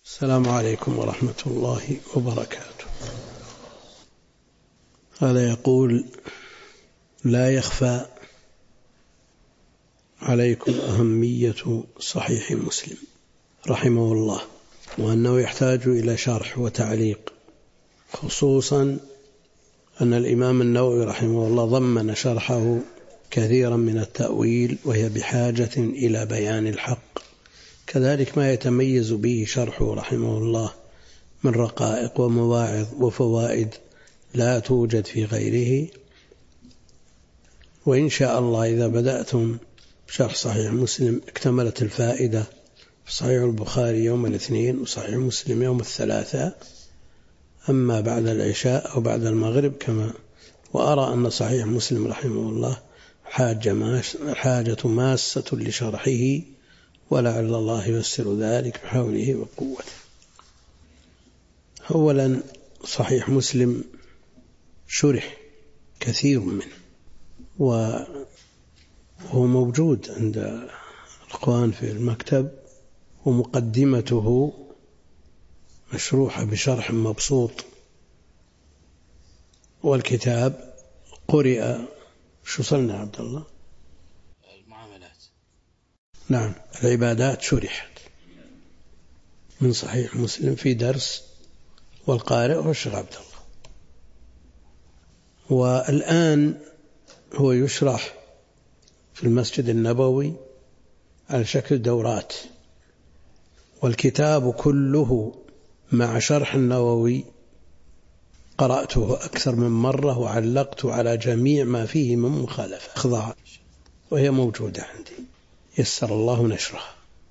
السلام عليكم ورحمة الله وبركاته. هذا يقول: لا يخفى عليكم أهمية صحيح مسلم رحمه الله، وأنه يحتاج إلى شرح وتعليق، خصوصا أن الإمام النووي رحمه الله ضمن شرحه كثيرا من التأويل، وهي بحاجة إلى بيان الحق، كذلك ما يتميز به شرحه رحمه الله من رقائق ومواعظ وفوائد لا توجد في غيره. وإن شاء الله إذا بدأتم بشرح صحيح مسلم اكتملت الفائدة في صحيح البخاري يوم الاثنين وصحيح مسلم يوم الثلاثاء، أما بعد العشاء أو بعد المغرب كما. وأرى أن صحيح مسلم رحمه الله حاجة ماسة لشرحه، ولعل الله ييسر ذلك بحوله وقوته. أولا، صحيح مسلم شرح كثير منه، وهو موجود عند الإخوان في المكتب، ومقدمته مشروحة بشرح مبسوط، والكتاب قرئ. شو صلنا يا عبد الله؟ المعاملات. نعم، العبادات شرحت من صحيح مسلم في درس، والقارئ هو الشيخ عبد الله. والآن هو يشرح في المسجد النبوي على شكل دورات، والكتاب كله مع شرح النووي قرأته أكثر من مرة، وعلقت على جميع ما فيه من مخالفة أخضاع، وهي موجودة عندي، يسر الله نشرها.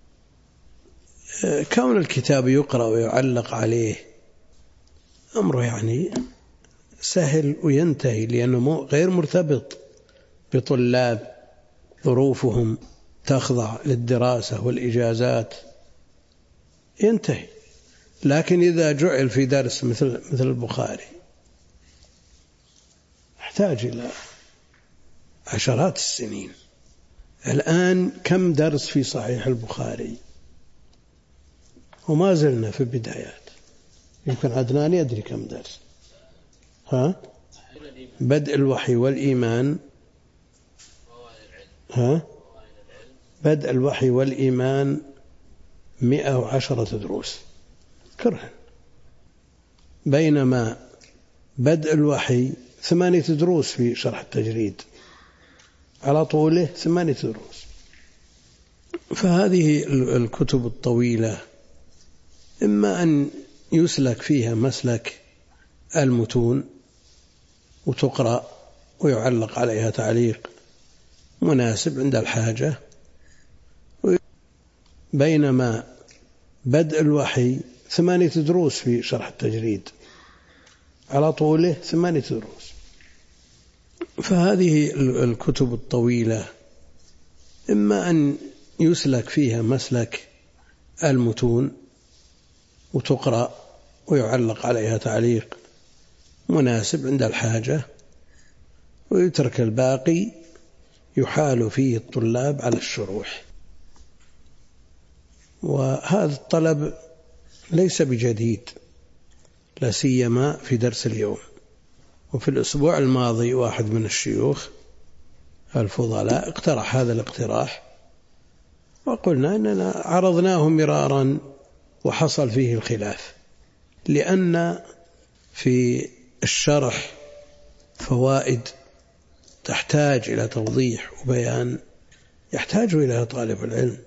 كون الكتاب يقرأ ويعلق عليه أمره يعني سهل وينتهي، لأنه غير مرتبط بطلاب ظروفهم تخضع للدراسة والإجازات، ينتهي. لكن إذا جعل في درس مثل البخاري يحتاج إلى عشرات السنين. الآن كم درس في صحيح البخاري، وما زلنا في البدايات. يمكن عدنان يدري كم درس. بدء الوحي والإيمان. بدء الوحي والإيمان 110 دروس كرها، بينما بدء الوحي 8 دروس في شرح التجريد، على طوله 8 دروس. فهذه الكتب الطويلة إما أن يسلك فيها مسلك المتون وتقرأ ويعلق عليها تعليق مناسب عند الحاجة، بينما بدء الوحي 8 دروس في شرح التجريد، على طوله 8 دروس. فهذه الكتب الطويلة إما أن يسلك فيها مسلك المتون وتقرأ ويعلق عليها تعليق مناسب عند الحاجة، ويترك الباقي يحال فيه الطلاب على الشروح. وهذا الطلب ليس بجديد، لا سيما في درس اليوم. وفي الأسبوع الماضي واحد من الشيوخ الفضلاء اقترح هذا الاقتراح، وقلنا أننا عرضناه مرارا وحصل فيه الخلاف، لأن في الشرح فوائد تحتاج إلى توضيح وبيان، يحتاج إلى طالب العلم،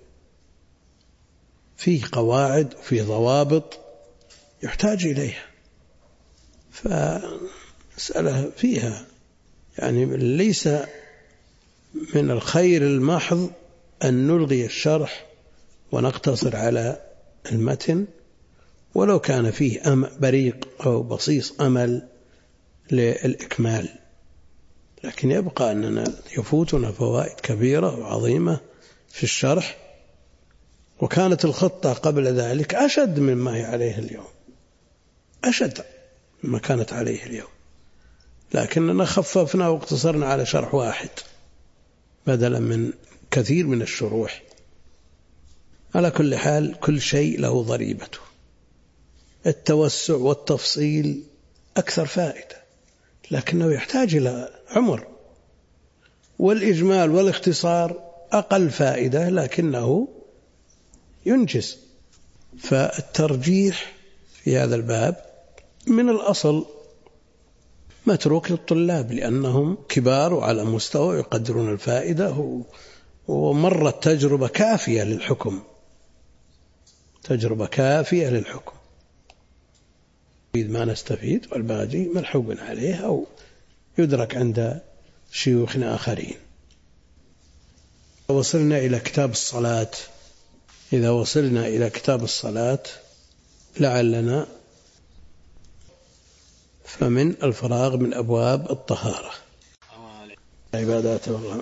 فيه قواعد وفيه ضوابط يحتاج إليها. فمسألة فيها يعني ليس من الخير المحض أن نلغي الشرح ونقتصر على المتن، ولو كان فيه بريق أو بصيص أمل للإكمال، لكن يبقى أننا يفوتنا فوائد كبيرة وعظيمة في الشرح. وكانت الخطة قبل ذلك أشد مما هي عليه اليوم، أشد مما كانت عليه اليوم، لكننا خففنا واقتصرنا على شرح واحد بدلا من كثير من الشروح. على كل حال كل شيء له ضريبته. التوسع والتفصيل أكثر فائدة، لكنه يحتاج إلى عمر، والإجمال والاختصار أقل فائدة لكنه ينجز. فالترجيح في هذا الباب من الأصل متروك للطلاب، لأنهم كبار وعلى مستوى يقدرون الفائدة، ومرت تجربة كافية للحكم، تجربة كافية للحكم. ما نستفيد والباقي ملحوق عليه أو يدرك عند شيوخ آخرين. وصلنا إلى كتاب الصلاة. إذا وصلنا إلى كتاب الصلاة لعلنا فمن الفراغ من أبواب الطهارة عبادات الله.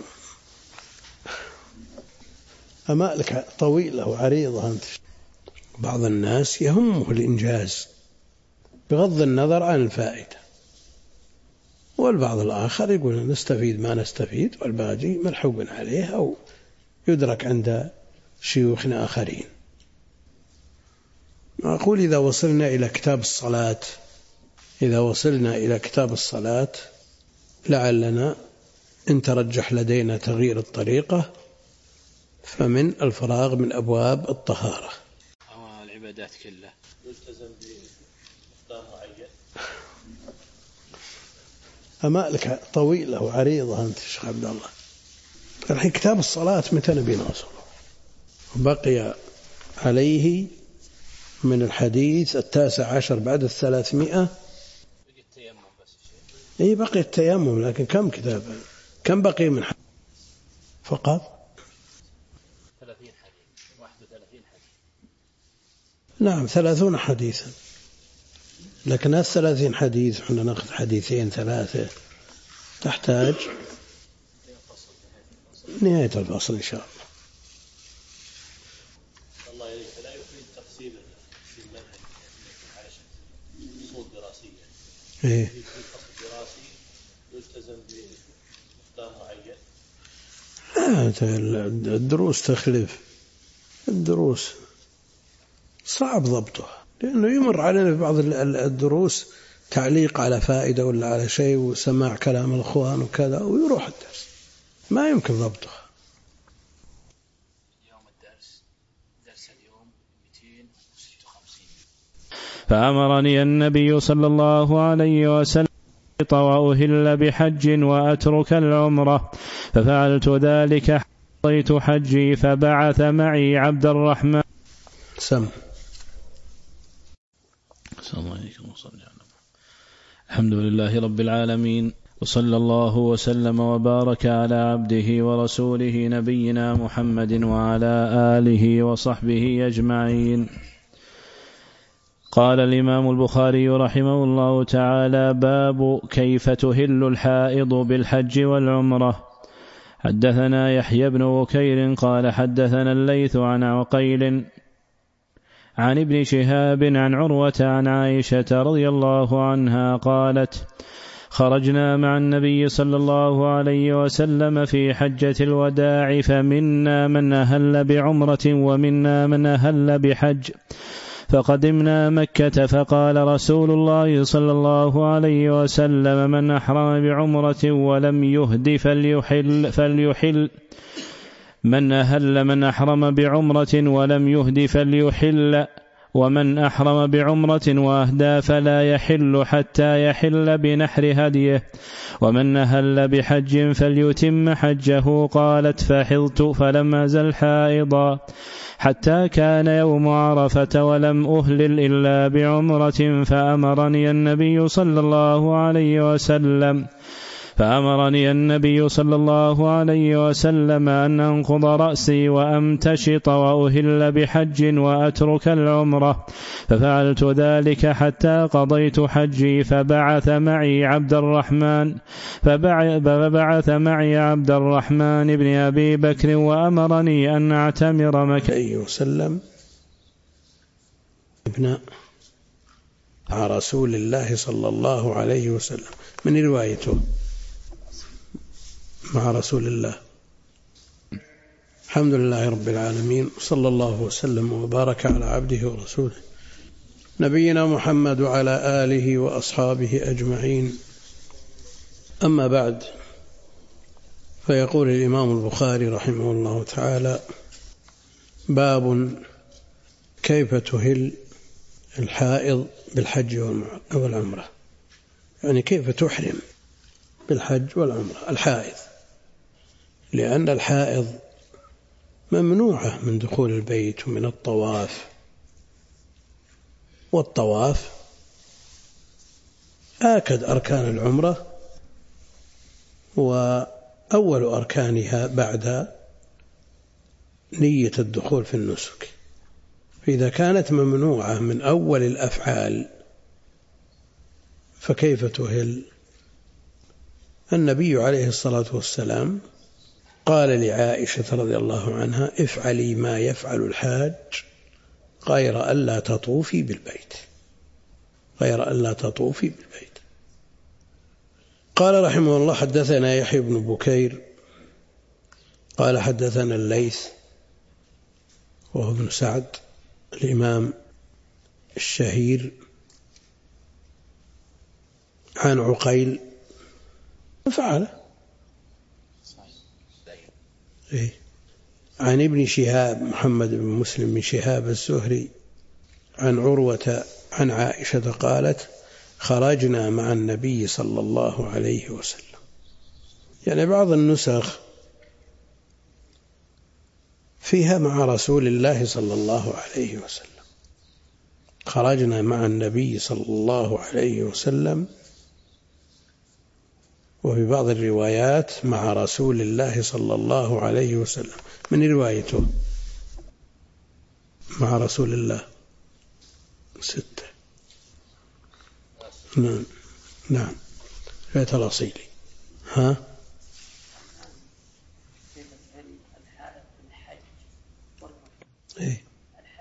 أمالك طويلة وعريضة أنت. بعض الناس يهمه الإنجاز بغض النظر عن الفائدة، والبعض الآخر يقول نستفيد ما نستفيد والباقي ملحوق عليه أو يدرك عند شيوخ آخرين. أقول إذا وصلنا إلى كتاب الصلاة، إذا وصلنا إلى كتاب الصلاة لعلنا إن ترجح لدينا تغيير الطريقة فمن الفراغ من أبواب الطهارة. العبادات كلها يلتزم بمقدار معين. أمالك طويلة وعريضة أنت شيخ عبد الله. الحين كتاب الصلاة متى نبي نوصل؟ بقي عليه من الحديث 19 بعد 300. إيه بقي التيمم، لكن كم كتاب؟ كم بقي من حديث؟ فقط 30 حديث، 31 حديث. نعم 30 حديثا، لكن هذا 30 حديث احنا ناخذ حديثين ثلاثة، تحتاج نهاية الفصل إن شاء الله. الله يريد لا يفيد تقسيم المنهج على أصول دراسية. إيه. في فصل دراسي يلتزم بمقدار معين. الدروس تختلف، الدروس صعب ضبطها، لأنه يمر علينا في بعض الدروس تعليق على فائدة ولا على شيء وسماع كلام الأخوان وكذا ويروح الدرس، ما يمكن ضبطها. اليوم الدرس اليوم 256. فأمرني النبي صلى الله عليه وسلم وأهل بحج وأترك العمرة، ففعلت ذلك قضيت حجي، فبعث معي عبد الرحمن. السلام عليكم وصلى الله عليه وسلم. الحمد لله رب العالمين، وصلى الله وسلم وبارك على عبده ورسوله نبينا محمد وعلى آله وصحبه أجمعين. قال الإمام البخاري رحمه الله تعالى: باب كيف تهل الحائض بالحج والعمرة. حدثنا يحيى بن بكير قال حدثنا الليث عن عقيل عن ابن شهاب عن عروة عن عائشة رضي الله عنها قالت: خرجنا مع النبي صلى الله عليه وسلم في حجة الوداع، فمنا من أهل بعمرة ومنا من أهل بحج، فقدمنا مكة، فقال رسول الله صلى الله عليه وسلم: من أحرم بعمرة ولم يهد فليحل من أحرم بعمرة ولم يهد فليحل، ومن أحرم بعمرة وأهدى فلا يحل حتى يحل بنحر هديه، ومن أهل بحج فليتم حجه. قالت: فحضت فلم أزل حائضا حتى كان يوم عرفة ولم أهلل إلا بعمرة، فأمرني النبي صلى الله عليه وسلم أن أنقض رأسي وأمتشط وأهل بحج وأترك العمرة، ففعلت ذلك حتى قضيت حجي، فبعث معي عبد الرحمن بن أبي بكر وأمرني أن أعتمر مكة. وسلم ابن رسول الله صلى الله عليه وسلم من روايته مع رسول الله. الحمد لله رب العالمين، صلى الله وسلم وبارك على عبده ورسوله نبينا محمد وعلى آله وأصحابه أجمعين. أما بعد، فيقول الإمام البخاري رحمه الله تعالى: باب كيف تهل الحائض بالحج والعمرة، يعني كيف تحرم بالحج والعمرة الحائض، لأن الحائض ممنوعة من دخول البيت ومن الطواف، والطواف آكد أركان العمرة وأول أركانها بعد نية الدخول في النسك. فإذا كانت ممنوعة من أول الأفعال فكيف تهل؟ النبي عليه الصلاة والسلام قال لعائشة رضي الله عنها: افعلي ما يفعل الحاج غير ألا تطوفي بالبيت، غير ألا تطوفي بالبيت. قال رحمه الله: حدثنا يحيى بن بكير قال حدثنا الليث وهو ابن سعد الإمام الشهير عن عقيل فعل عن ابن شهاب محمد بن مسلم بن شهاب الزهري عن عروة عن عائشة قالت: خرجنا مع النبي صلى الله عليه وسلم. يعني بعض النسخ فيها مع رسول الله صلى الله عليه وسلم، خرجنا مع النبي صلى الله عليه وسلم، وفي بعض الروايات مع رسول الله صلى الله عليه وسلم. من روايته مع رسول الله 6. نعم رواية الأصيلي. ها إيه؟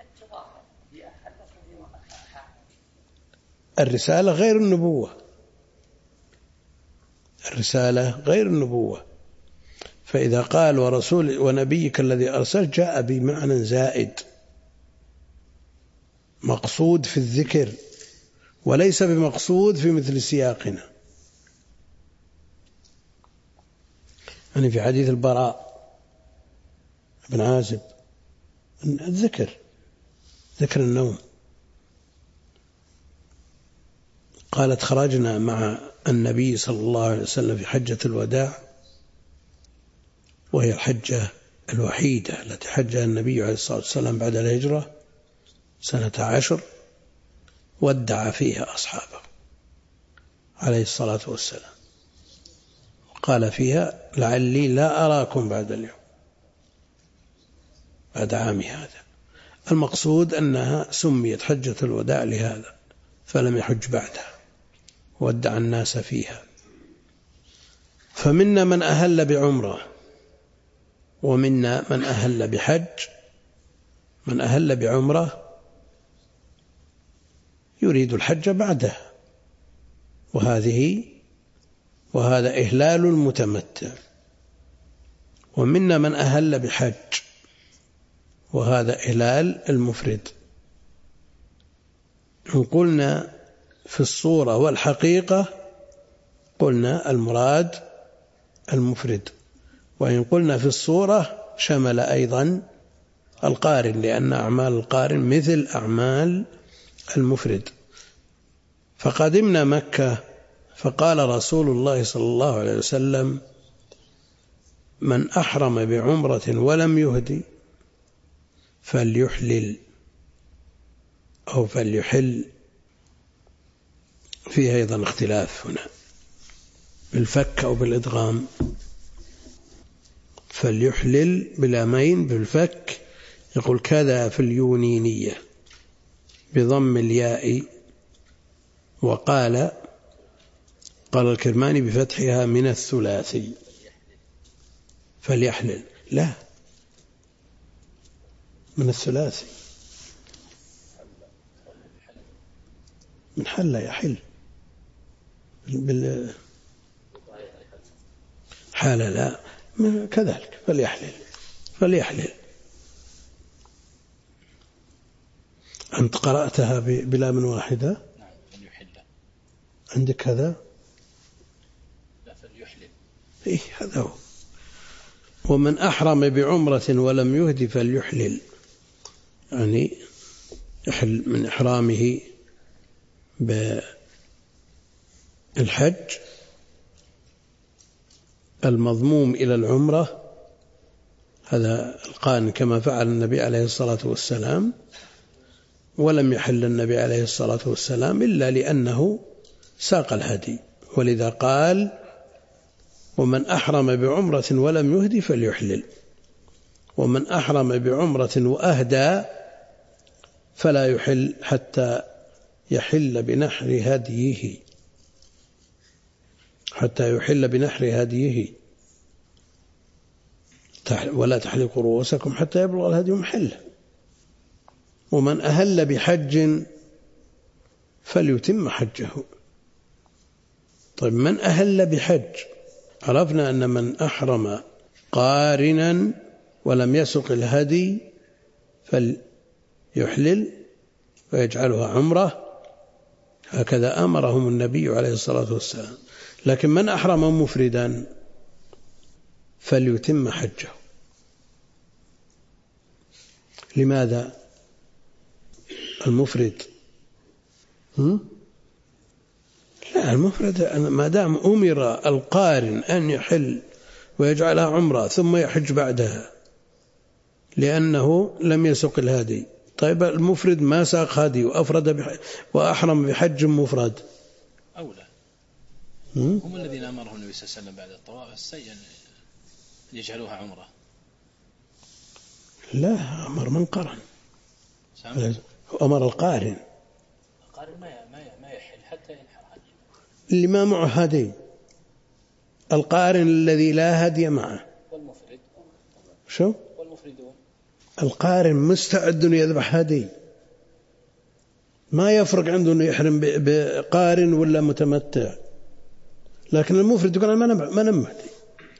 الرسالة غير النبوة، الرسالة غير النبوة. فإذا قال ورسول ونبيك الذي أرسل جاء بمعنى زائد مقصود في الذكر وليس بمقصود في مثل سياقنا. يعني في حديث البراء بن عازب الذكر، ذكر النوم. قالت: خرجنا مع النبي صلى الله عليه وسلم في حجة الوداع، وهي الحجة الوحيدة التي حجها النبي عليه الصلاة والسلام بعد الهجرة سنة 10، ودع فيها أصحابه عليه الصلاة والسلام، قال فيها: لعلي لا أراكم بعد اليوم، بعد عامي هذا. المقصود أنها سميت حجة الوداع لهذا، فلم يحج بعدها، ودع الناس فيها. فمنا من أهل بعمرة، ومنا من أهل بحج. من أهل بعمرة يريد الحج بعده، وهذا إهلال المتمتع. ومنا من أهل بحج، وهذا إهلال المفرد. إن قلنا في الصورة والحقيقة قلنا المراد المفرد، وإن قلنا في الصورة شمل أيضا القارن، لأن أعمال القارن مثل أعمال المفرد. فقدمنا مكة فقال رسول الله صلى الله عليه وسلم: من أحرم بعمرة ولم يهدي فليحلل أو فليحل. فيه أيضا اختلاف هنا بالفك أو بالإدغام. فليحلل بلامين بالفك، يقول كذا في اليونينية بضم الياء. وقال الكرماني بفتحها من الثلاثي فليحلل، لا من الثلاثي، من حل يحل حال لا كذلك فليحلل. أنت قرأتها بلام واحدة؟ نعم. فليحل. عندك هذا؟ لا، فليحلل. إيه هذا هو. ومن أحرم بعمرة ولم يهد فليحلل، يعني يحل من إحرامه بالحج المضموم إلى العمرة، هذا القارن كما فعل النبي عليه الصلاة والسلام، ولم يحل النبي عليه الصلاة والسلام إلا لأنه ساق الهدي، ولذا قال ومن أحرم بعمرة ولم يهدي فليحلل، ومن أحرم بعمرة وأهدى فلا يحل حتى يحل بنحر هديه، حتى يحل بنحر هديه، ولا تحلقوا رؤوسكم حتى يبلغ الهدي محله. ومن أهل بحج فليتم حجه. طيب من أهل بحج؟ عرفنا أن من أحرم قارنا ولم يسق الهدي فليحلل ويجعلها عمرة، هكذا أمرهم النبي عليه الصلاة والسلام. لكن من أحرم مفردا فليتم حجه. لماذا المفرد؟ لا، المفرد ما دام أمر القارن أن يحل ويجعلها عمرة ثم يحج بعدها لأنه لم يسق الهدي. طيب المفرد ما ساق هدي وأحرم بحج مفرد أولى. هم الذين أمرهم النبي صلى الله عليه وسلم بعد الطواف السيئ أن يجعلوها عمرة. لا، أمر من قرن، أمر القارن. القارن ما يحل حتى ينحر هدي. اللي ما معه هدي، القارن الذي لا هدي معه. والمفرد شو؟ والمفردون. القارن مستعد أن يذبح هدي، ما يفرق عنده أنه يحرم بقارن ولا متمتع. لكن المفرد يقول أنا ما نمهدي.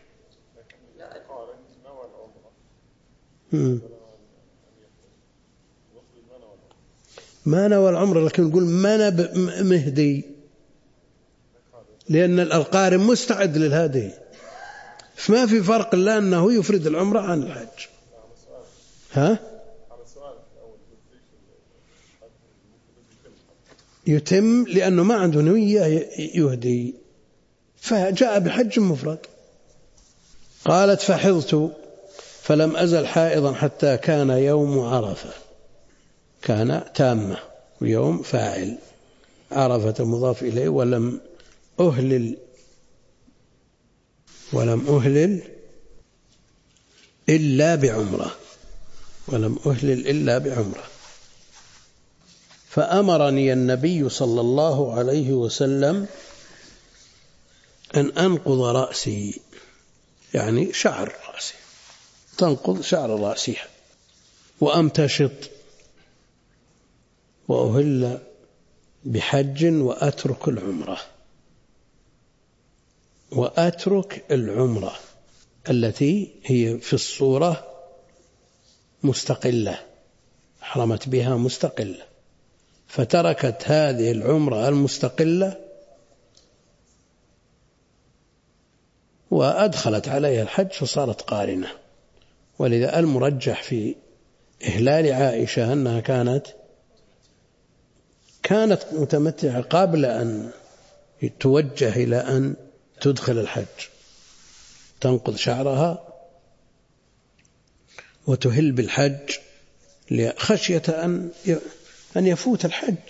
ما نوى العمرة لكن يقول ما مهدي، لأن القارن مستعد للهدي، فما في فرق إلا أنه يفرد العمرة عن الحج. ها؟ يتم لأنه ما عنده نية يهدي، فجاء بحج مفرد. قالت فحضت فلم أزل حائضا حتى كان يوم عرفة. كان تامة ويوم فاعل، عرفة مضاف إليه. ولم أهلل إلا بعمرة، ولم أهلل إلا بعمرة. فأمرني النبي صلى الله عليه وسلم أن أنقض رأسي، يعني شعر رأسي، تنقض شعر رأسها، وأمتشط، وأهل بحج وأترك العمرة التي هي في الصورة مستقلة، حرمت بها مستقلة، فتركت هذه العمرة المستقلة وأدخلت عليها الحج فصارت قارنة. ولذا المرجح في إهلال عائشة أنها كانت متمتعة قبل أن توجه إلى أن تدخل الحج، تنقض شعرها وتهل بالحج خشية أن يفوت الحج،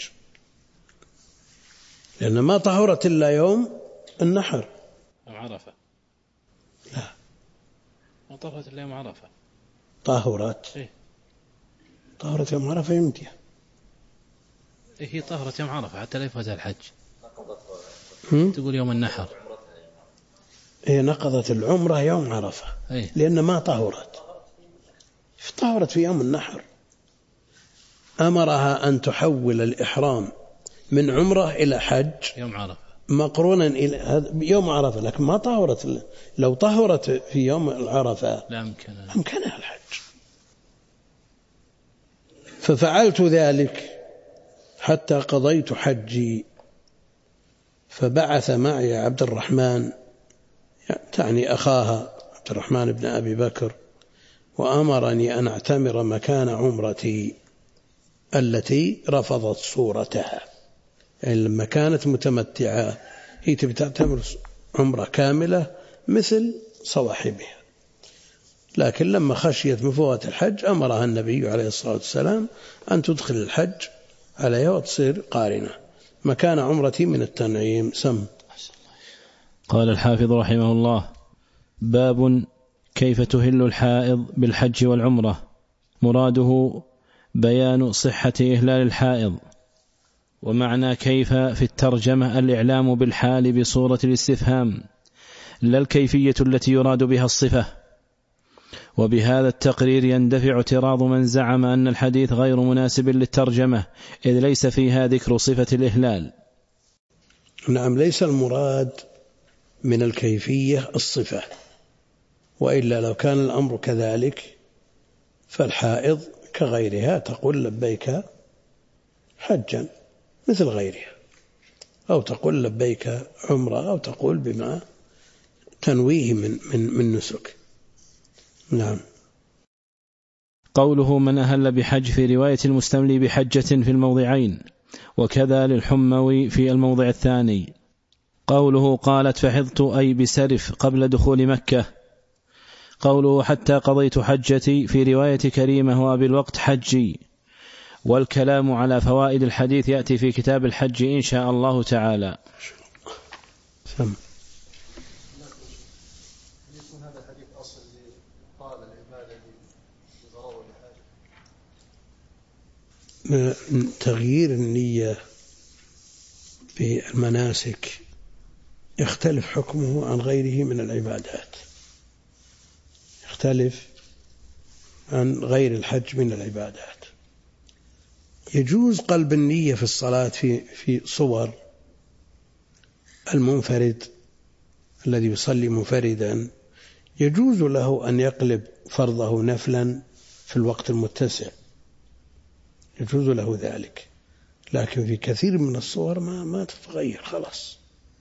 لأن ما طهرت إلا يوم النحر. عرفة. لا، ما طهرت إلا يوم عرفة. طهرت يوم عرفة يمتى؟ هي طهرت يوم عرفة حتى لا يفوتها الحج. تقول يوم النحر. هي نقضت العمرة يوم عرفة لأن ما طهرت في يوم النحر. أمرها أن تحول الإحرام من عمرة إلى حج يوم عرفة مقرونا إلى يوم عرفة، لكن ما طهرت. لو طهرت في يوم العرفة لا أمكنها الحج. ففعلت ذلك حتى قضيت حجي فبعث معي عبد الرحمن، تعني أخاها عبد الرحمن بن أبي بكر، وأمرني أن أعتمر مكان عمرتي التي رفضت صورتها. يعني لما كانت متمتعة هي تبي تعتمر عمرة كاملة مثل صواحبها، لكن لما خشيت من فوات الحج أمرها النبي عليه الصلاة والسلام أن تدخل الحج عليها وتصير قارنة. مكان عمرتي من التنعيم. سم. قال الحافظ رحمه الله: باب كيف تهل الحائض بالحج والعمرة. مراده بيان صحة إهلال الحائض، ومعنى كيف في الترجمة الإعلام بالحال بصورة الاستفهام، لا الكيفية التي يراد بها الصفة. وبهذا التقرير يندفع اعتراض من زعم أن الحديث غير مناسب للترجمة، إذ ليس فيها ذكر صفة الإهلال. نعم، ليس المراد من الكيفية الصفة، وإلا لو كان الأمر كذلك فالحائض كغيرها تقول لبيك حجا مثل غيرها، أو تقول لبيك عمرة، أو تقول بما تنويه من نسك. نعم. قوله من أهل بحج في رواية المستملي بحجة في الموضعين، وكذا للحموي في الموضع الثاني. قوله قالت فحضت أي بسرف قبل دخول مكة. قوله حتى قضيت حجتي في رواية كريمة وأبي الوقت حجي. والكلام على فوائد الحديث يأتي في كتاب الحج إن شاء الله تعالى. سم. يكون هذا الحديث أصل لقال العبادة لضرورة الحاجة. تغيير النية في المناسك يختلف حكمه عن غيره من العبادات، يختلف عن غير الحج من العبادات. يجوز قلب النية في الصلاة في صور المنفرد الذي يصلي منفردا، يجوز له أن يقلب فرضه نفلا في الوقت المتسع، يجوز له ذلك، لكن في كثير من الصور ما تتغير خلاص.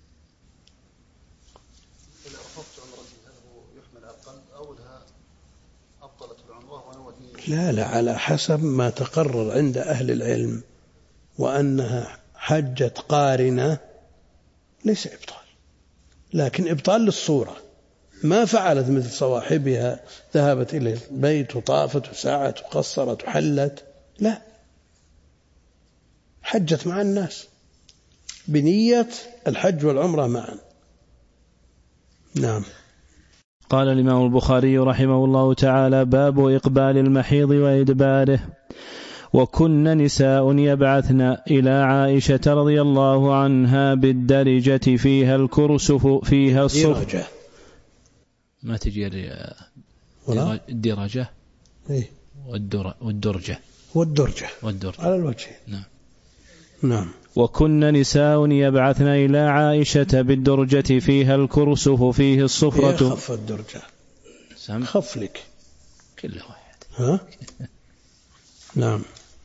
إذا أخذت عمرتي هل هو يحمل على القلب أو لها أبطلت العمرة ونوتي؟ لا، على حسب ما تقرر عند أهل العلم، وأنها حجة قارنة ليس إبطال، لكن إبطال للصورة. ما فعلت مثل صواحبها ذهبت إلى البيت وطافت وسعت وقصرت وحلت، لا، حجت مع الناس بنية الحج والعمرة معا. نعم. قال الإمام البخاري رحمه الله تعالى: باب إقبال المحيض وإدباره. وكن نساء يبعثن إلى عائشة رضي الله عنها بالدرجة فيها الكرسف فيها الصف. ما تجي الدرجة والدرجة على الوجه. نعم. وكن نساء يبعثن إلى عائشة بالدرجة فيها الكرسف فيه الصفرة. خف الدرجة خف لك كل واحد. ها؟ نعم.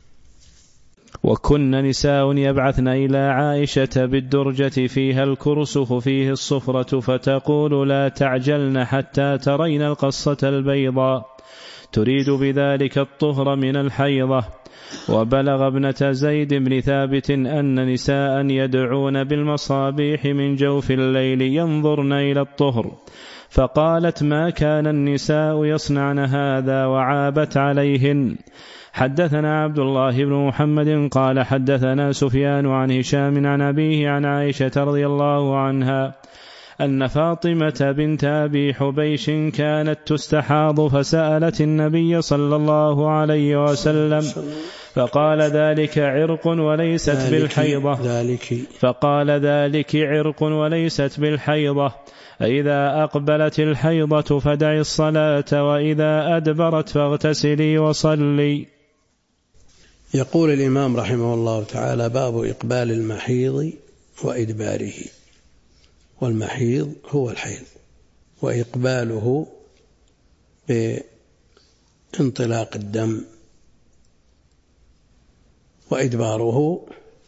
وكن نساء يبعثن إلى عائشة بالدرجة فيها الكرسف فيه الصفرة فتقول لا تعجلن حتى ترين القصة البيضاء، تريد بذلك الطهر من الحيضة. وبلغ ابنة زيد بن ثابت أن نساء يدعون بالمصابيح من جوف الليل ينظرن إلى الطهر، فقالت ما كان النساء يصنعن هذا وعابت عليهن. حدثنا عبد الله بن محمد قال حدثنا سفيان عن هشام عن أبيه عن عائشة رضي الله عنها أن فاطمة بنت أبي حبيش كانت تستحاض فسألت النبي صلى الله عليه وسلم فقال ذلك عرق وليست بالحيضة. فقال ذلك عرق وليست بالحيضة، إذا أقبلت الحيضة فدعي الصلاة، وإذا أدبرت فاغتسلي وصلي. يقول الإمام رحمه الله تعالى: باب إقبال المحيض وإدباره. والمحيض هو الحيض، وإقباله بانطلاق الدم، وإدباره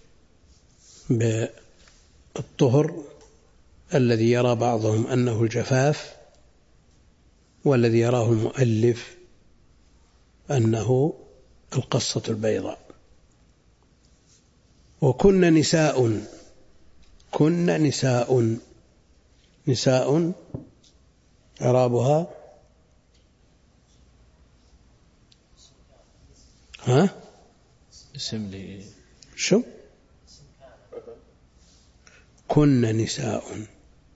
بالطهر الذي يرى بعضهم أنه الجفاف، والذي يراه المؤلف أنه القصة البيضاء. وكن نساء إعرابها اسم لي شو كن نساء.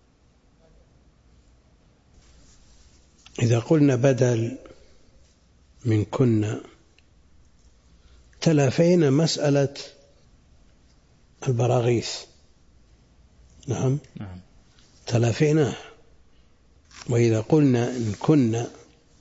إذا قلنا بدل من كن تلافينا مسألة البراغيث. نعم تلافيناه. وإذا قلنا إن كنا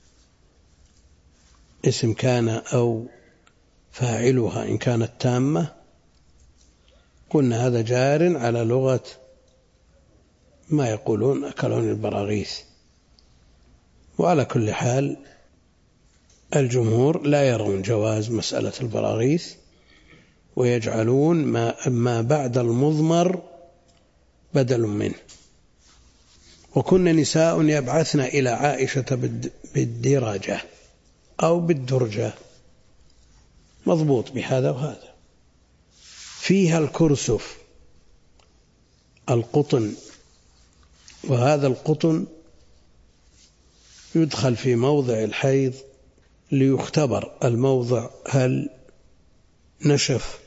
اسم كان أو فاعلها إن كانت تامة قلنا هذا جار على لغة ما يقولون أكلون البراغيث. وعلى كل حال الجمهور لا يرون جواز مسألة البراغيث، ويجعلون ما بعد المضمر بدل منه. وكن نساء يبعثن إلى عائشة بالدرجة أو بالدرجة، مضبوط بهذا وهذا. فيها الكرسف القطن، وهذا القطن يدخل في موضع الحيض ليختبر الموضع هل نشف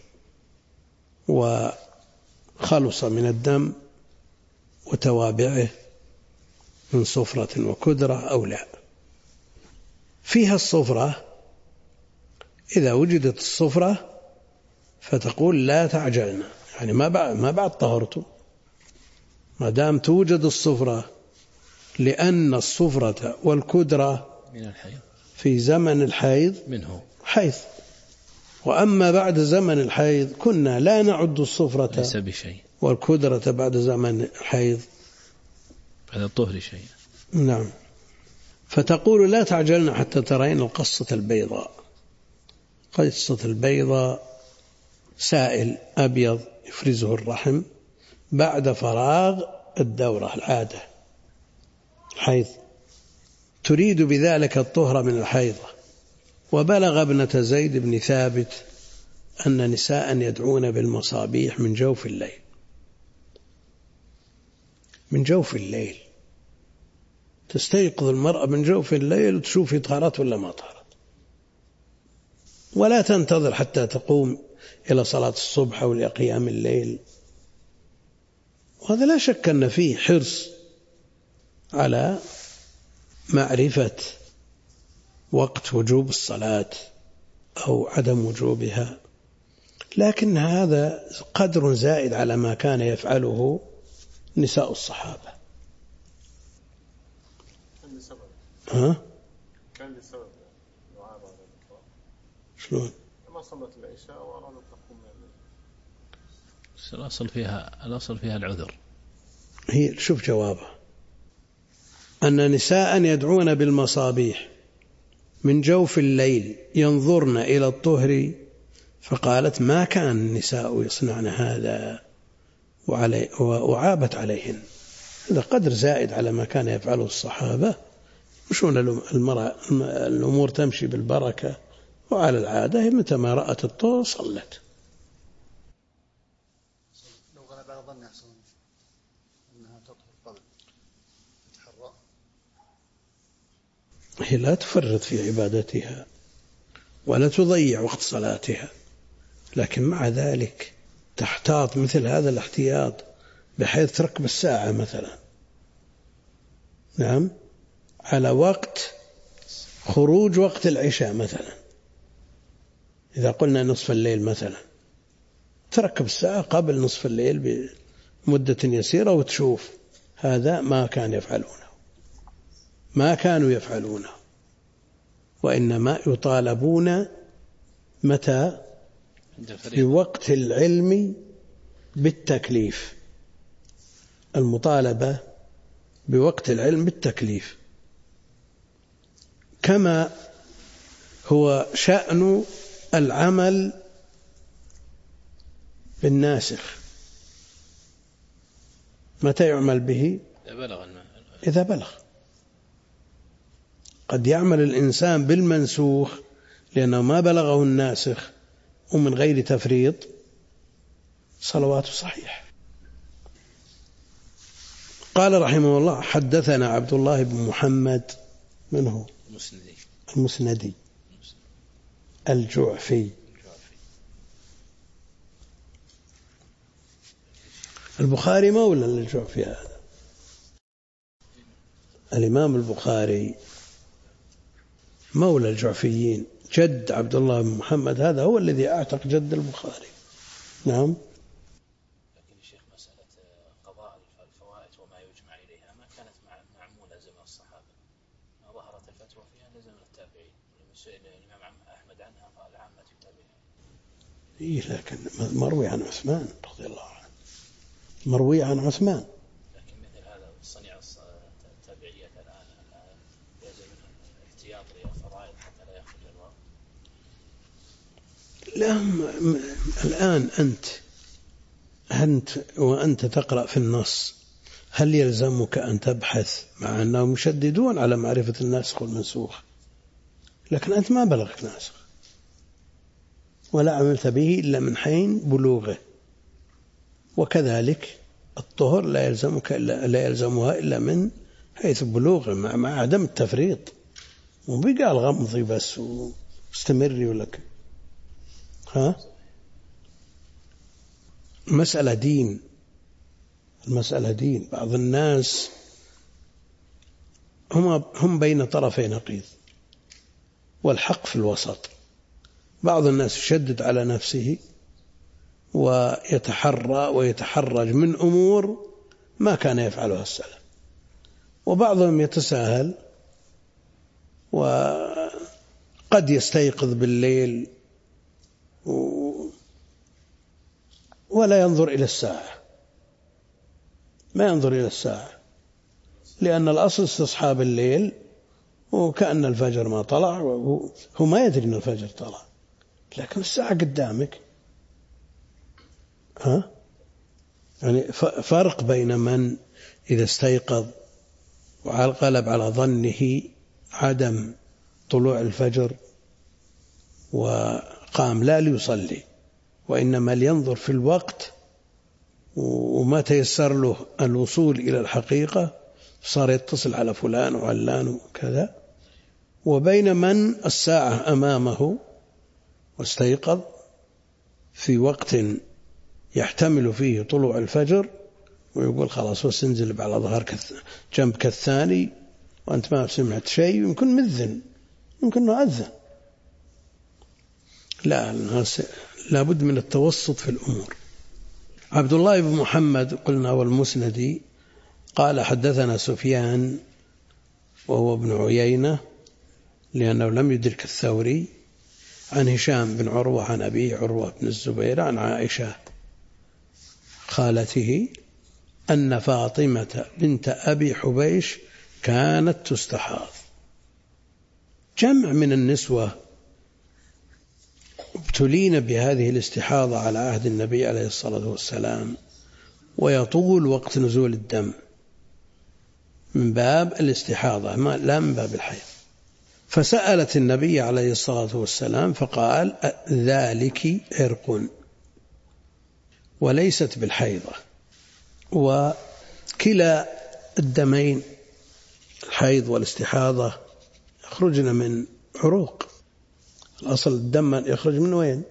وخلص من الدم وتوابعه من صفرة وكدرة أو لا. فيها الصفرة، إذا وجدت الصفرة فتقول لا تعجلنا، يعني ما بعد طهرتم، ما دام توجد الصفرة، لأن الصفرة والكدرة من الحيض في زمن الحيض منه حيض. وأما بعد زمن الحيض كنا لا نعد الصفرة ليس بشيء، والكدرة بعد زمن الحيض بعد الطهر شيء. نعم. فتقول لا تعجلنا حتى ترين القصة البيضاء. قصة البيضاء سائل أبيض يفرزه الرحم بعد فراغ الدورة العادة الحيض، تريد بذلك الطهر من الحيضة. وبلغ ابنة زيد بن ثابت أن نساء يدعون بالمصابيح من جوف الليل. من جوف الليل تستيقظ المرأة من جوف الليل وتشوف طهرت ولا ما طهرت، ولا تنتظر حتى تقوم إلى صلاة الصبح أو لقيام الليل. وهذا لا شك أن فيه حرص على معرفة وقت وجوب الصلاة أو عدم وجوبها، لكن هذا قدر زائد على ما كان يفعله نساء الصحابة. كان لسبب شلون؟ ما صلت العشاء وأرادت تقوم من الأصل فيها العذر. هي شوف جوابها أن نساء يدعون بالمصابيح من جوف الليل ينظرن إلى الطهر، فقالت ما كان النساء يصنعن هذا وعابت عليهن. هذا قدر زائد على ما كان يفعله الصحابة. وشون المرأة الأمور تمشي بالبركة وعلى العادة، متى ما رأت الطهر صلت. لو غلب على ظن يحصل أنها تطهر قبل تتحرى، هي لا تفرط في عبادتها ولا تضيع وقت صلاتها، لكن مع ذلك تحتاط مثل هذا الاحتياط بحيث تركب الساعة مثلا، نعم، على وقت خروج وقت العشاء مثلا. إذا قلنا نصف الليل مثلا، تركب الساعة قبل نصف الليل بمدة يسيرة وتشوف. هذا ما كانوا يفعلونه، وإنما يطالبون متى؟ في وقت العلم بالتكليف، المطالبة بوقت العلم بالتكليف، كما هو شأن العمل بالناسخ. متى يعمل به؟ إذا بلغ. قد يعمل الإنسان بالمنسوخ لأنه ما بلغه الناسخ ومن غير تفريط صلواته صحيح. قال رحمه الله: حدثنا عبد الله بن محمد منه المسندي الجعفي. البخاري مولى للجعفي هذا. الإمام البخاري مولى الجعفيين، جد عبد الله بن محمد هذا هو الذي أعتق جد البخاري. نعم. لكن الشيخ مسألة قضاء الفوائد وما يجمع إليها ما كانت معمولة زمن الصحابة، ما ظهرت الفتوى فيها لزمن التابعين. الإمام أحمد عنها قال عامة التابعين. لكن مروي عن عثمان رضي الله عنه، مروي عن عثمان. لكن مثل هذا الصنيع التابعية الآن يلزم الاحتياط للفرائض حتى لا يخرج الوقت. لا، الآن أنت وأنت تقرأ في النص هل يلزمك أن تبحث، مع أنهم مشددون على معرفة الناسخ والمنسوخ، لكن أنت ما بلغك ناسخ ولا عملت به إلا من حين بلوغه. وكذلك الطهر لا يلزمها إلا من حيث بلوغه مع عدم التفريط. وبقى الغمضي بس واستمري ولك. المسألة دين. بعض الناس هم بين طرفي نقيض والحق في الوسط. بعض الناس يشدد على نفسه ويتحرى ويتحرج من أمور ما كان يفعلها السلف، وبعضهم يتساهل وقد يستيقظ بالليل ولا ينظر إلى الساعة، ما ينظر إلى الساعة، لأن الأصل استصحاب الليل وكأن الفجر ما طلع، هو ما يدري أن الفجر طلع، لكن الساعة قدامك. يعني فرق بين من إذا استيقظ وغلب على ظنه عدم طلوع الفجر وقام لا ليصلي وإنما لينظر في الوقت وما تيسر له الوصول إلى الحقيقة صار يتصل على فلان وعلان وكذا، وبين من الساعة أمامه واستيقظ في وقت يحتمل فيه طلوع الفجر ويقول خلاص وسنزل على ظهرك جنبك الثاني وأنت ما سمعت شيء، يمكن مذن، يمكن أذن. لا، الناس لابد من التوسط في الأمور. عبد الله بن محمد قلنا والمسندي قال حدثنا سفيان وهو ابن عيينة لأنه لم يدرك الثوري، عن هشام بن عروة عن أبيه عروة بن الزبير عن عائشة خالته أن فاطمة بنت أبي حبيش كانت تستحاض. جمع من النسوة ابتلين بهذه الاستحاضة على عهد النبي عليه الصلاة والسلام، ويطول وقت نزول الدم من باب الاستحاضة لا من باب الحيض. فسألت النبي عليه الصلاة والسلام فقال ذلك عرق وليست بالحيضة. وكلا الدمين الحيض والاستحاضة يخرجن من عروق. الأصل الدم يخرج من وين؟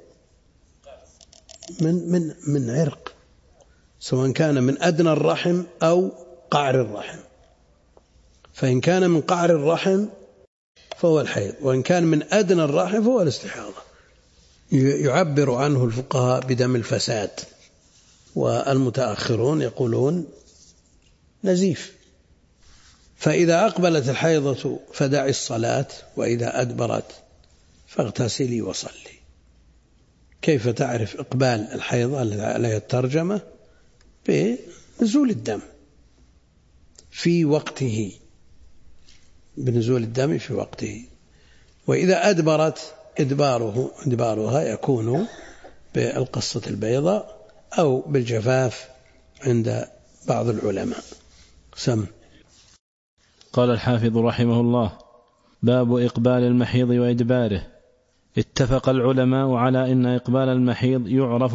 من عرق، سواء كان من أدنى الرحم أو قعر الرحم. فإن كان من قعر الرحم فهو الحيض، وإن كان من أدنى الرحم فهو الاستحاضة. يعبر عنه الفقهاء بدم الفساد، والمتأخرون يقولون نزيف. فإذا أقبلت الحيضة فدعي الصلاة، وإذا أدبرت فاغتسلي وصلي. كيف تعرف إقبال الحيضة التي عليها الترجمة؟ بنزول الدم في وقته، بنزول الدم في وقته. وإذا أدبرت إدبارها يكون بالقصة البيضاء أو بالجفاف عند بعض العلماء. سم. قال الحافظ رحمه الله: باب إقبال المحيض وإدباره. اتفق العلماء على أن إقبال المحيض يعرف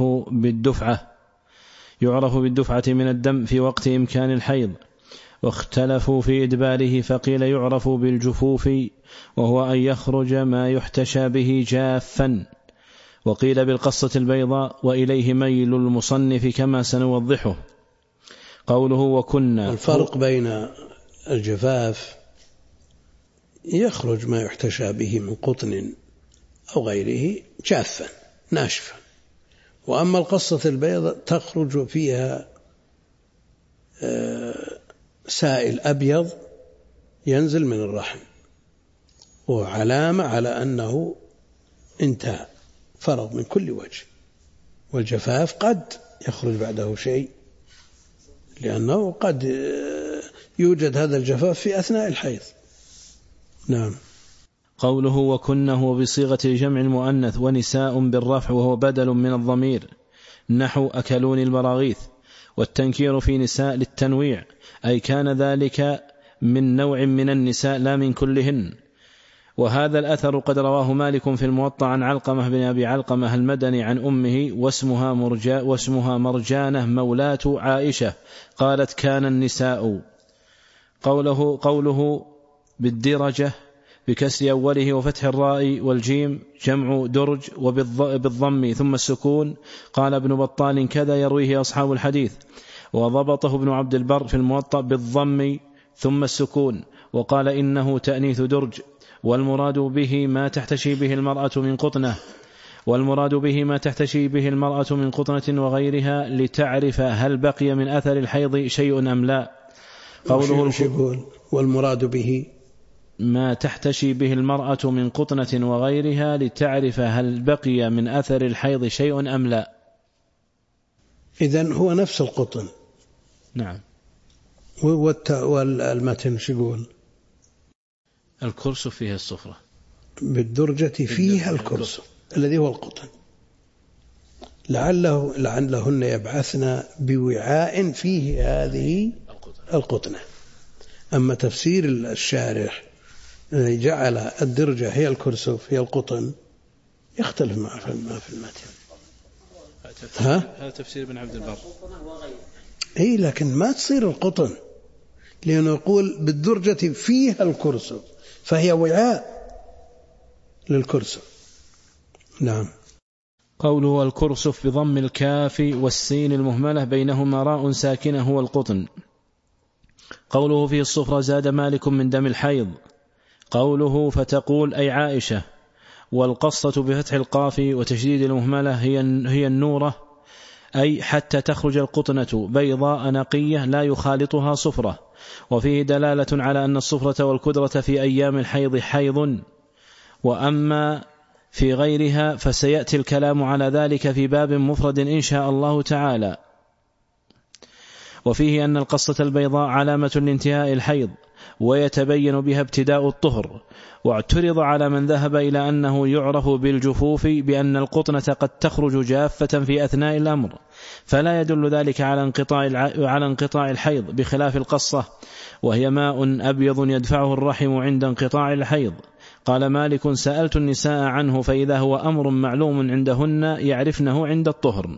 بالدفعة من الدم في وقت إمكان الحيض، واختلفوا في إدباره، فقيل يعرف بالجفوف، وهو أن يخرج ما يحتشى به جافا، وقيل بالقصة البيضاء، وإليه ميل المصنف كما سنوضحه. قوله وكنا، الفرق بين الجفاف يخرج ما يحتشى به من قطن أو غيره جافا ناشفا، وأما القصة البيضاء تخرج فيها سائل أبيض ينزل من الرحم، وعلامة على أنه انتهى فرض من كل وجه. والجفاف قد يخرج بعده شيء، لأنه قد يوجد هذا الجفاف في أثناء الحيض. نعم. قوله وكنا هو بصيغة جمع المؤنث، ونساء بالرفع وهو بدل من الضمير، نحو أكلون البراغيث. والتنكير في نساء للتنويع، أي كان ذلك من نوع من النساء لا من كلهن. وهذا الأثر قد رواه مالك في الموطأ عن علقمة بن أبي علقمة المدني عن أمه، واسمها مرجانة مولاة عائشة، قالت كان النساء. قوله بالدرجة بكسر أوله وفتح الراء والجيم جمع درج، وبالضم ثم السكون. قال ابن بطال كذا يرويه أصحاب الحديث، وضبطه ابن عبد البر في الموطأ بالضم ثم السكون، وقال إنه تأنيث درج، والمراد به ما تحتشي به المرأة من قطنة وغيرها، لتعرف هل بقي من أثر الحيض شيء أم لا. قوله والمراد به ما تحتشي به المرأة من قطنة وغيرها، لتعرف هل بقي من أثر الحيض شيء أم لا. إذن هو نفس القطن. نعم. والمتن شيقول الكرسف فيها الصفرة، بالدرجة فيها الكرسف الذي هو القطن، لعلهن يبعثن بوعاء فيه هذه القطنة. أما تفسير الشارح الذي جعل الدرجة هي الكرسف هي القطن يختلف ما في المتن. هذا تفسير ابن عبد البر. إيه، لكن ما تصير القطن، لأنه يقول بالدرجة فيها الكرسف، فهي وعاء للكرسف. نعم. قوله الكرسف بضم الكاف والسين المهملة بينهما راء ساكنة هو القطن. قوله فيه الصفرة زاد مالك من دم الحيض. قوله فتقول أي عائشة. والقصة بفتح القاف وتشديد المهملة هي النورة، أي حتى تخرج القطنة بيضاء نقية لا يخالطها صفرة. وفيه دلالة على أن الصفرة والكدرة في أيام الحيض حيض، وأما في غيرها فسيأتي الكلام على ذلك في باب مفرد إن شاء الله تعالى. وفيه أن القصة البيضاء علامة لانتهاء الحيض، ويتبين بها ابتداء الطهر. واعترض على من ذهب إلى أنه يعرف بالجفوف بأن القطنة قد تخرج جافة في أثناء الأمر، فلا يدل ذلك على انقطاع الحيض، بخلاف القصة وهي ماء أبيض يدفعه الرحم عند انقطاع الحيض. قال مالك سألت النساء عنه، فإذا هو أمر معلوم عندهن يعرفنه عند الطهر.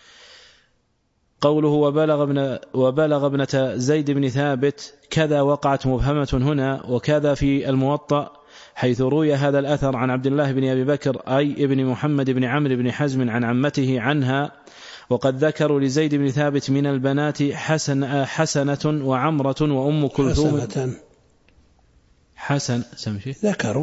قوله وبلغ ابنة زيد بن ثابت كذا وقعت مبهمة هنا، وكذا في الموطأ، حيث روي هذا الأثر عن عبد الله بن أبي بكر أي ابن محمد بن عمرو بن حزم عن عمته عنها. وقد ذكروا لزيد بن ثابت من البنات حسنة وعمرة وأم كلثوم. ذكروا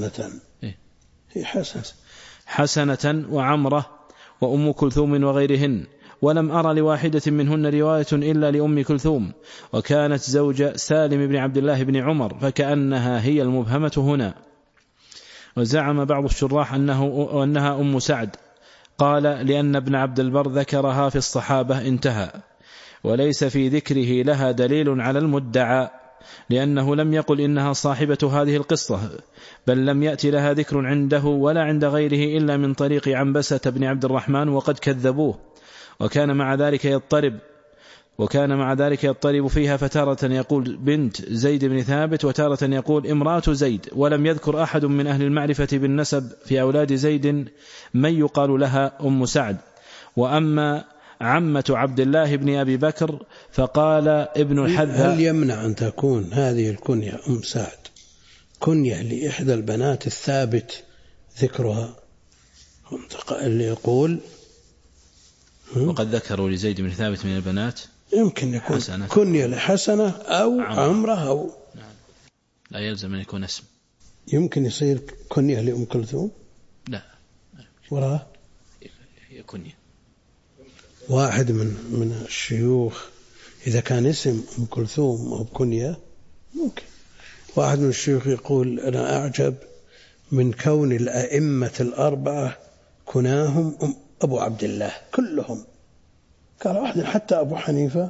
حسنة وعمرة وأم كلثوم وغيرهن، ولم أرى لواحدة منهن رواية إلا لأم كلثوم، وكانت زوج سالم بن عبد الله بن عمر، فكأنها هي المبهمة هنا. وزعم بعض الشراح أنها أم سعد، قال لأن ابن عبد البر ذكرها في الصحابة انتهى، وليس في ذكره لها دليل على المدعى، لأنه لم يقل إنها صاحبة هذه القصة، بل لم يأتي لها ذكر عنده ولا عند غيره إلا من طريق عنبسة بن عبد الرحمن، وقد كذبوه، وكان مع ذلك يضطرب. وكان مع ذلك يضطرب فيها، فتارة يقول بنت زيد بن ثابت وتارة يقول امرأة زيد، ولم يذكر أحد من أهل المعرفة بالنسب في أولاد زيد من يقال لها أم سعد. وأما عمة عبد الله بن أبي بكر فقال ابن الحذاء: هل يمنع أن تكون هذه الكنية أم سعد كنية لإحدى البنات الثابت ذكرها؟ اللي يقول وقد ذكروا لزيد بن ثابت من البنات يمكن يكون كنية لحسنة أو عمرة أو لا يلزم أن يكون اسم. يمكن يصير كنية لأم كلثوم؟ لا، وراء هي كنية. واحد من الشيوخ إذا كان اسم أم كلثوم أو كنية ممكن. واحد من الشيوخ يقول أنا أعجب من كون الأئمة الأربعة كناهم أبو عبد الله كلهم. قال واحد حتى أبو حنيفة.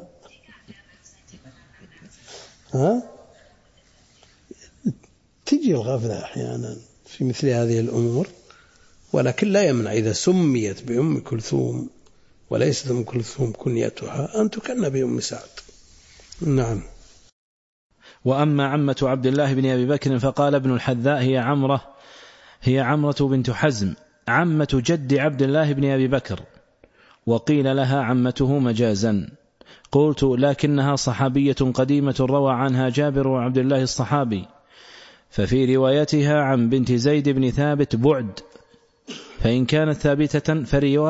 تجي الغفلة أحيانا في مثل هذه الأمور، ولكن لا يمنع إذا سميت بأم كلثوم وليست أم كلثوم كنيتها أن تكن بأم سعد. نعم. وأما عمة عبد الله بن أبي بكر فقال ابن الحذاء: هي عمرة بنت حزم عمة جد عبد الله بن أبي بكر، وقيل لها عمته مجازا. قلت: لكنها صحابية قديمة روى عنها جابر وعبد الله الصحابي، ففي روايتها عن بنت زيد بن ثابت بعد، فإن كانت ثابتة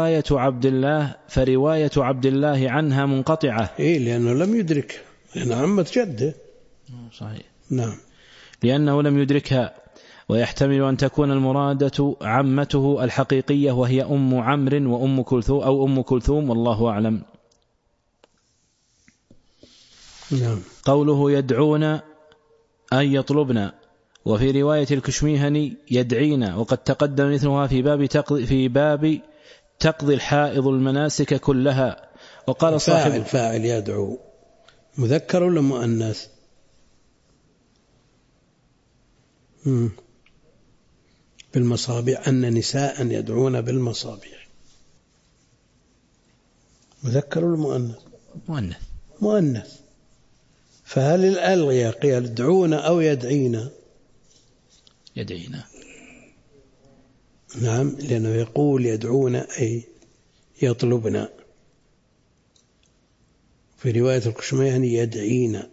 فرواية عبد الله عنها منقطعة. لأنه لم يدرك، لأن عمة جده. صحيح. نعم. لأنه لم يدركها، ويحتمل أن تكون المرادة عمته الحقيقية وهي أم عمرو وأم كلثوم أو أم كلثوم، والله أعلم. نعم. قوله يدعون أن يطلبنا، وفي رواية الكشميهني يدعينا، وقد تقدم مثلها في باب تقضي الحائض المناسك كلها. وقال صاحب فاعل يدعو مذكر ولا مؤنث؟ بالمصابيح، أن نساء يدعون بالمصابيح، مذكر ولا مؤنث؟ مؤنث. فهل الألغية يدعون أو يدعينا؟ يدعينا. نعم، لأنه يقول يدعون أي يطلبنا. في رواية الكشميهني يدعينا.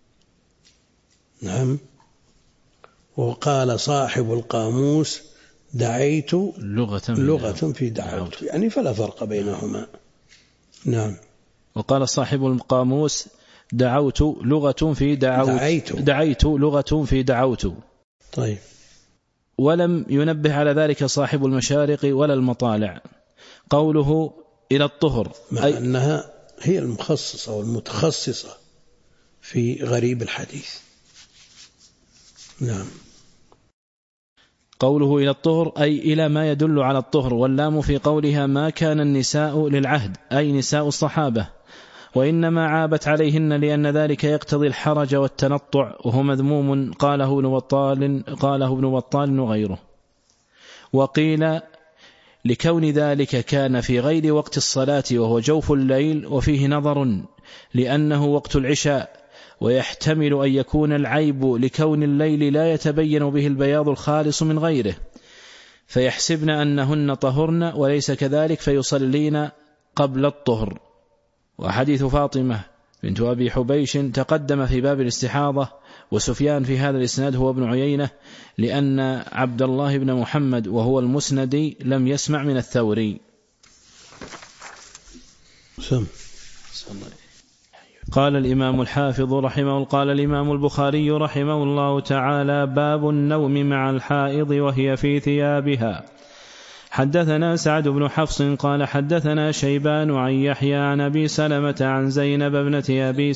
نعم. وقال صاحب القاموس دعيت لغة في دعوت، يعني فلا فرق بينهما. نعم. وقال صاحب القاموس دعوت لغة في دعيت لغة في دعوت. طيب. ولم ينبه على ذلك صاحب المشارق ولا المطالع. قوله إلى الطهر، مع أنها هي المخصصة والمتخصصة في غريب الحديث. نعم. قوله إلى الطهر أي إلى ما يدل على الطهر، واللام في قولها ما كان النساء للعهد أي نساء الصحابة، وإنما عابت عليهن لأن ذلك يقتضي الحرج والتنطع، وهو مذموم قاله ابن بطال وغيره. وقيل لكون ذلك كان في غير وقت الصلاة وهو جوف الليل، وفيه نظر لأنه وقت العشاء، ويحتمل أن يكون العيب لكون الليل لا يتبين به البياض الخالص من غيره، فيحسبن أنهن طهرن وليس كذلك فيصلين قبل الطهر. وحديث فاطمة بنت أبي حبيش تقدم في باب الاستحاضة، وسفيان في هذا الإسناد هو ابن عيينة، لأن عبد الله بن محمد وهو المسندي لم يسمع من الثوري. قال الإمام الحافظ قال الإمام البخاري رحمه الله تعالى: باب النوم مع الحائض وهي في ثيابها. حدثنا سعد بن حفص قال حدثنا شيبان عن يحيى عن أبي سلمة عن زينب ابنة أبي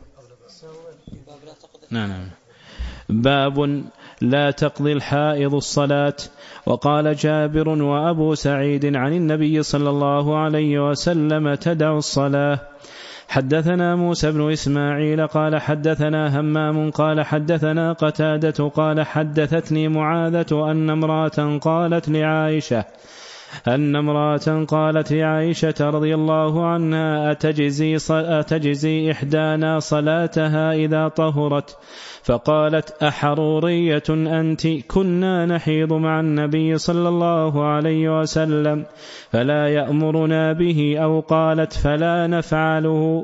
نعم. باب لا تقضي الحائض الصلاة. وقال جابر وأبو سعيد عن النبي صلى الله عليه وسلم: تدع الصلاة. حدثنا موسى بن إسماعيل قال حدثنا همام قال حدثنا قتادة قال حدثتني معاذة أن امرأة قالت لعائشة: أن امرأة قالت لعائشة رضي الله عنها أتجزي إحدانا صلاتها إذا طهرت؟ فقالت أحرورية أنت؟ كنا نحيض مع النبي صلى الله عليه وسلم فلا يأمرنا به، أو قالت فلا نفعله.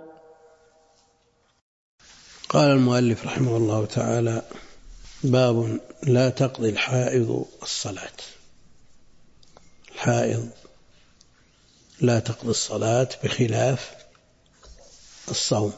قال المؤلف رحمه الله تعالى: باب لا تقضي الحائض الصلاة. الحائض لا تقضي الصلاة بخلاف الصوم.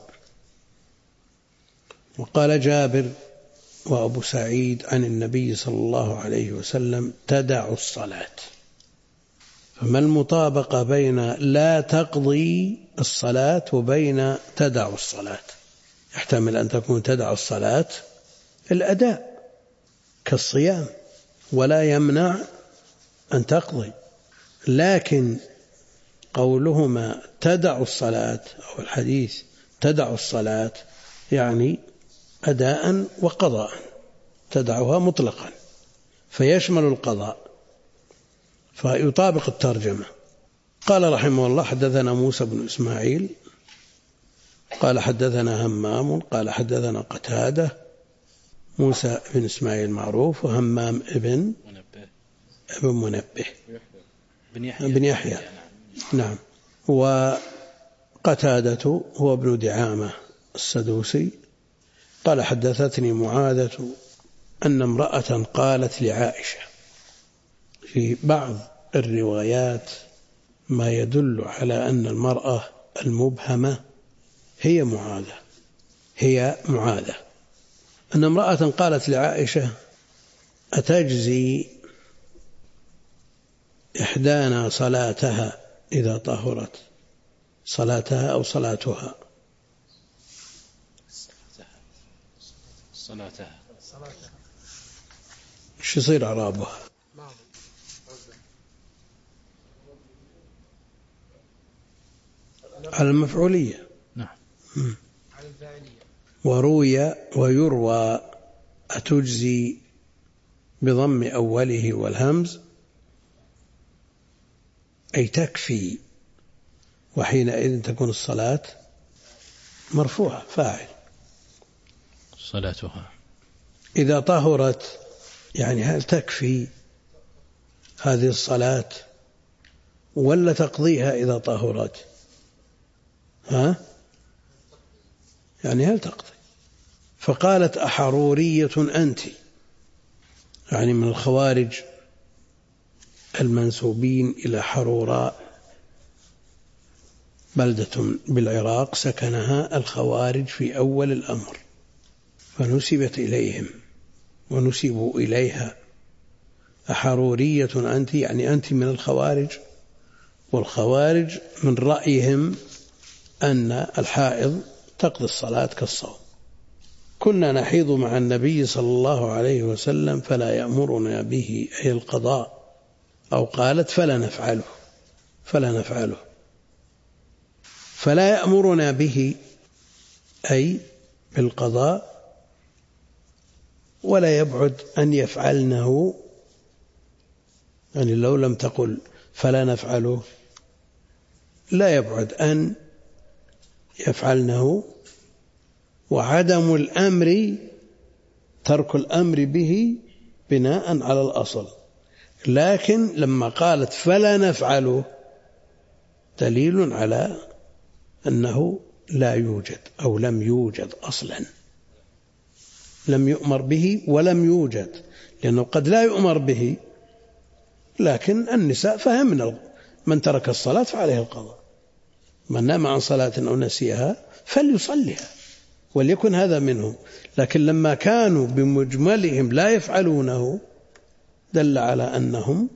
وقال جابر وأبو سعيد عن النبي صلى الله عليه وسلم: تدع الصلاة. فما المطابقة بين لا تقضي الصلاة وبين تدع الصلاة؟ يحتمل أن تكون تدع الصلاة الأداء كالصيام ولا يمنع أن تقضي، لكن قولهما تدع الصلاة أو الحديث تدع الصلاة يعني أداء وقضاء، تدعها مطلقا فيشمل القضاء، فيطابق الترجمة. قال رحمه الله: حدثنا موسى بن إسماعيل قال حدثنا همام قال حدثنا قتادة. موسى بن إسماعيل معروف، وهمام ابن منبه بن يحيى نعم. وقتادة هو ابن دعامة السدوسي قال حدثتني معاذة أن امرأة قالت لعائشة. في بعض الروايات ما يدل على أن المرأة المبهمة هي معاذة، أن امرأة قالت لعائشة: أتجزي إحدانا صلاتها إذا طهرت؟ صلاتها أو صلاتها؟ شو يصير إعرابها؟ على المفعولية. نعم. ويروى أتجزي بضم أوله والهمز أي تكفي، وحينئذ تكون الصلاة مرفوعة فاعل صلاتها. إذا طهرت يعني هل تكفي هذه الصلاة ولا تقضيها إذا طهرت؟ يعني هل تقضي؟ فقالت: أحرورية أنت؟ يعني من الخوارج المنسوبين إلى حروراء، بلدة بالعراق سكنها الخوارج في أول الأمر، فنسبت إليهم ونسبوا إليها. أحرورية أنت يعني أنت من الخوارج، والخوارج من رأيهم أن الحائض تقضي الصلاة كالصوم. كنا نحيض مع النبي صلى الله عليه وسلم فلا يأمرنا به أي القضاء، أو قالت فلا نفعله. فلا يأمرنا به أي بالقضاء، ولا يبعد أن يفعلنه، يعني لو لم تقل فلا نفعله لا يبعد أن يفعلنه. وعدم الأمر ترك الأمر به بناء على الأصل، لكن لما قالت فلا نفعله دليل على أنه لا يوجد أو لم يوجد أصلا، لم يؤمر به ولم يوجد، لأنه قد لا يؤمر به، لكن النساء فهمنا من ترك الصلاة فعليه القضاء، من نام عن صلاة أو نسيها فليصليها وليكن هذا منهم. لكن لما كانوا بمجملهم لا يفعلونه دل على أنهم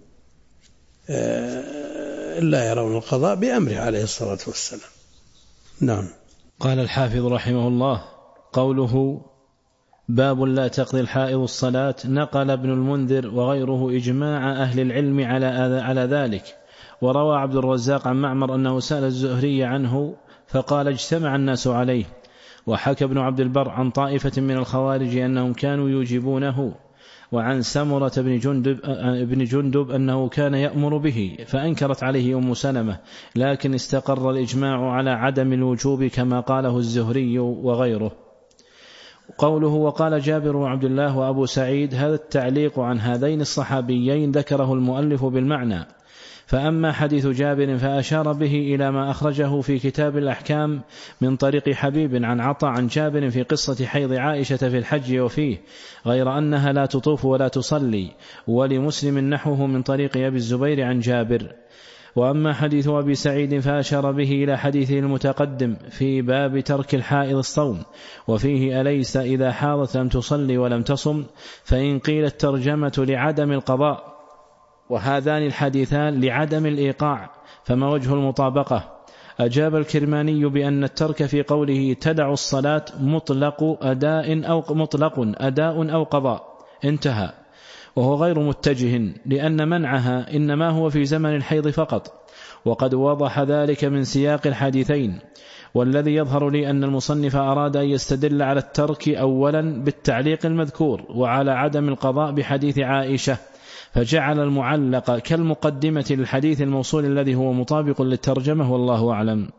لا يرون القضاء بأمره عليه الصلاة والسلام. نعم. قال الحافظ رحمه الله: قوله باب لا تقضي الحائض الصلاة، نقل ابن المنذر وغيره إجماع أهل العلم على ذلك. وروى عبد الرزاق عن معمر أنه سأل الزهري عنه فقال اجتمع الناس عليه. وحكى ابن عبد البر عن طائفة من الخوارج أنهم كانوا يوجبونه. وعن سمرة بن جندب أنه كان يأمر به، فأنكرت عليه أم سلمة، لكن استقر الإجماع على عدم الوجوب كما قاله الزهري وغيره. قوله وقال جابر وعبد الله وأبو سعيد، هذا التعليق عن هذين الصحابيين ذكره المؤلف بالمعنى. فأما حديث جابر فأشار به إلى ما أخرجه في كتاب الأحكام من طريق حبيب عن عطاء عن جابر في قصة حيض عائشة في الحج وفيه، غير أنها لا تطوف ولا تصلي، ولمسلم نحوه من طريق أبي الزبير عن جابر. وأما حديث أبي سعيد فأشار به إلى حديثه المتقدم في باب ترك الحائض الصوم، وفيه أليس إذا حاضت لم تصلي ولم تصم، فإن قيل الترجمة لعدم القضاء وهذان الحديثان لعدم الإيقاع، فما وجه المطابقة؟ أجاب الكرماني بأن الترك في قوله تدع الصلاة مطلق أداء أو قضاء، انتهى، وهو غير متجه، لأن منعها إنما هو في زمن الحيض فقط، وقد وضح ذلك من سياق الحديثين. والذي يظهر لي أن المصنف أراد أن يستدل على الترك أولا بالتعليق المذكور، وعلى عدم القضاء بحديث عائشة، فجعل المعلق كالمقدمة للحديث الموصول الذي هو مطابق للترجمة، والله أعلم.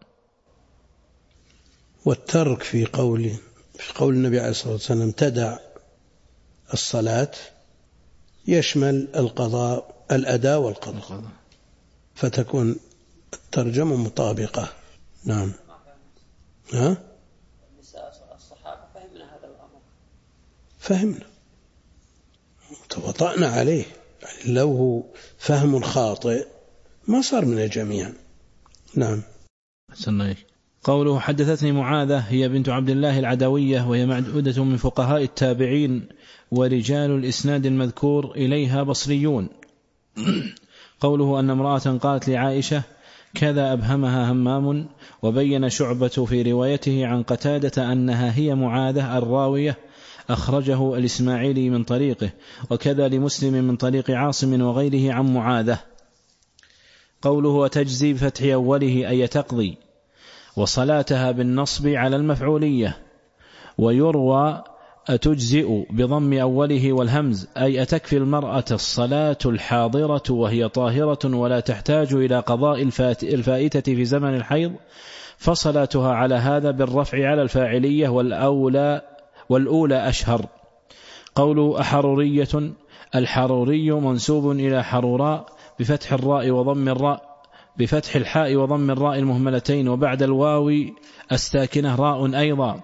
والترك في قول النبي عليه الصلاة والسلام تدع الصلاة يشمل الأداء والقضاء، فتكون الترجمة مطابقة. نعم. الصحابة فهمنا هذا الأمر، فهمنا وطأنا عليه، يعني لو هو فهم خاطئ ما صار من الجميع. نعم. قوله حدثتني معاذة هي بنت عبد الله العدوية، وهي معدودة من فقهاء التابعين، ورجال الإسناد المذكور إليها بصريون. قوله أن امرأة قالت لعائشة كذا أبهمها همام، وبين شعبة في روايته عن قتادة أنها هي معاذة الراوية، أخرجه الإسماعيلي من طريقه، وكذا لمسلم من طريق عاصم وغيره عن معاذة. قوله وتجزي بفتح أوله أي تقضي، وصلاتها بالنصب على المفعولية، ويروى أتجزئ بضم أوله والهمز أي أتكفي المرأة الصلاة الحاضرة وهي طاهرة ولا تحتاج إلى قضاء الفائتة في زمن الحيض، فصلاتها على هذا بالرفع على الفاعلية، والأولى أشهر. قوله أحرورية، الحروري منسوب إلى حروراء بفتح الحاء وضم الراء المهملتين، وبعد الواو الساكنة راء أيضا.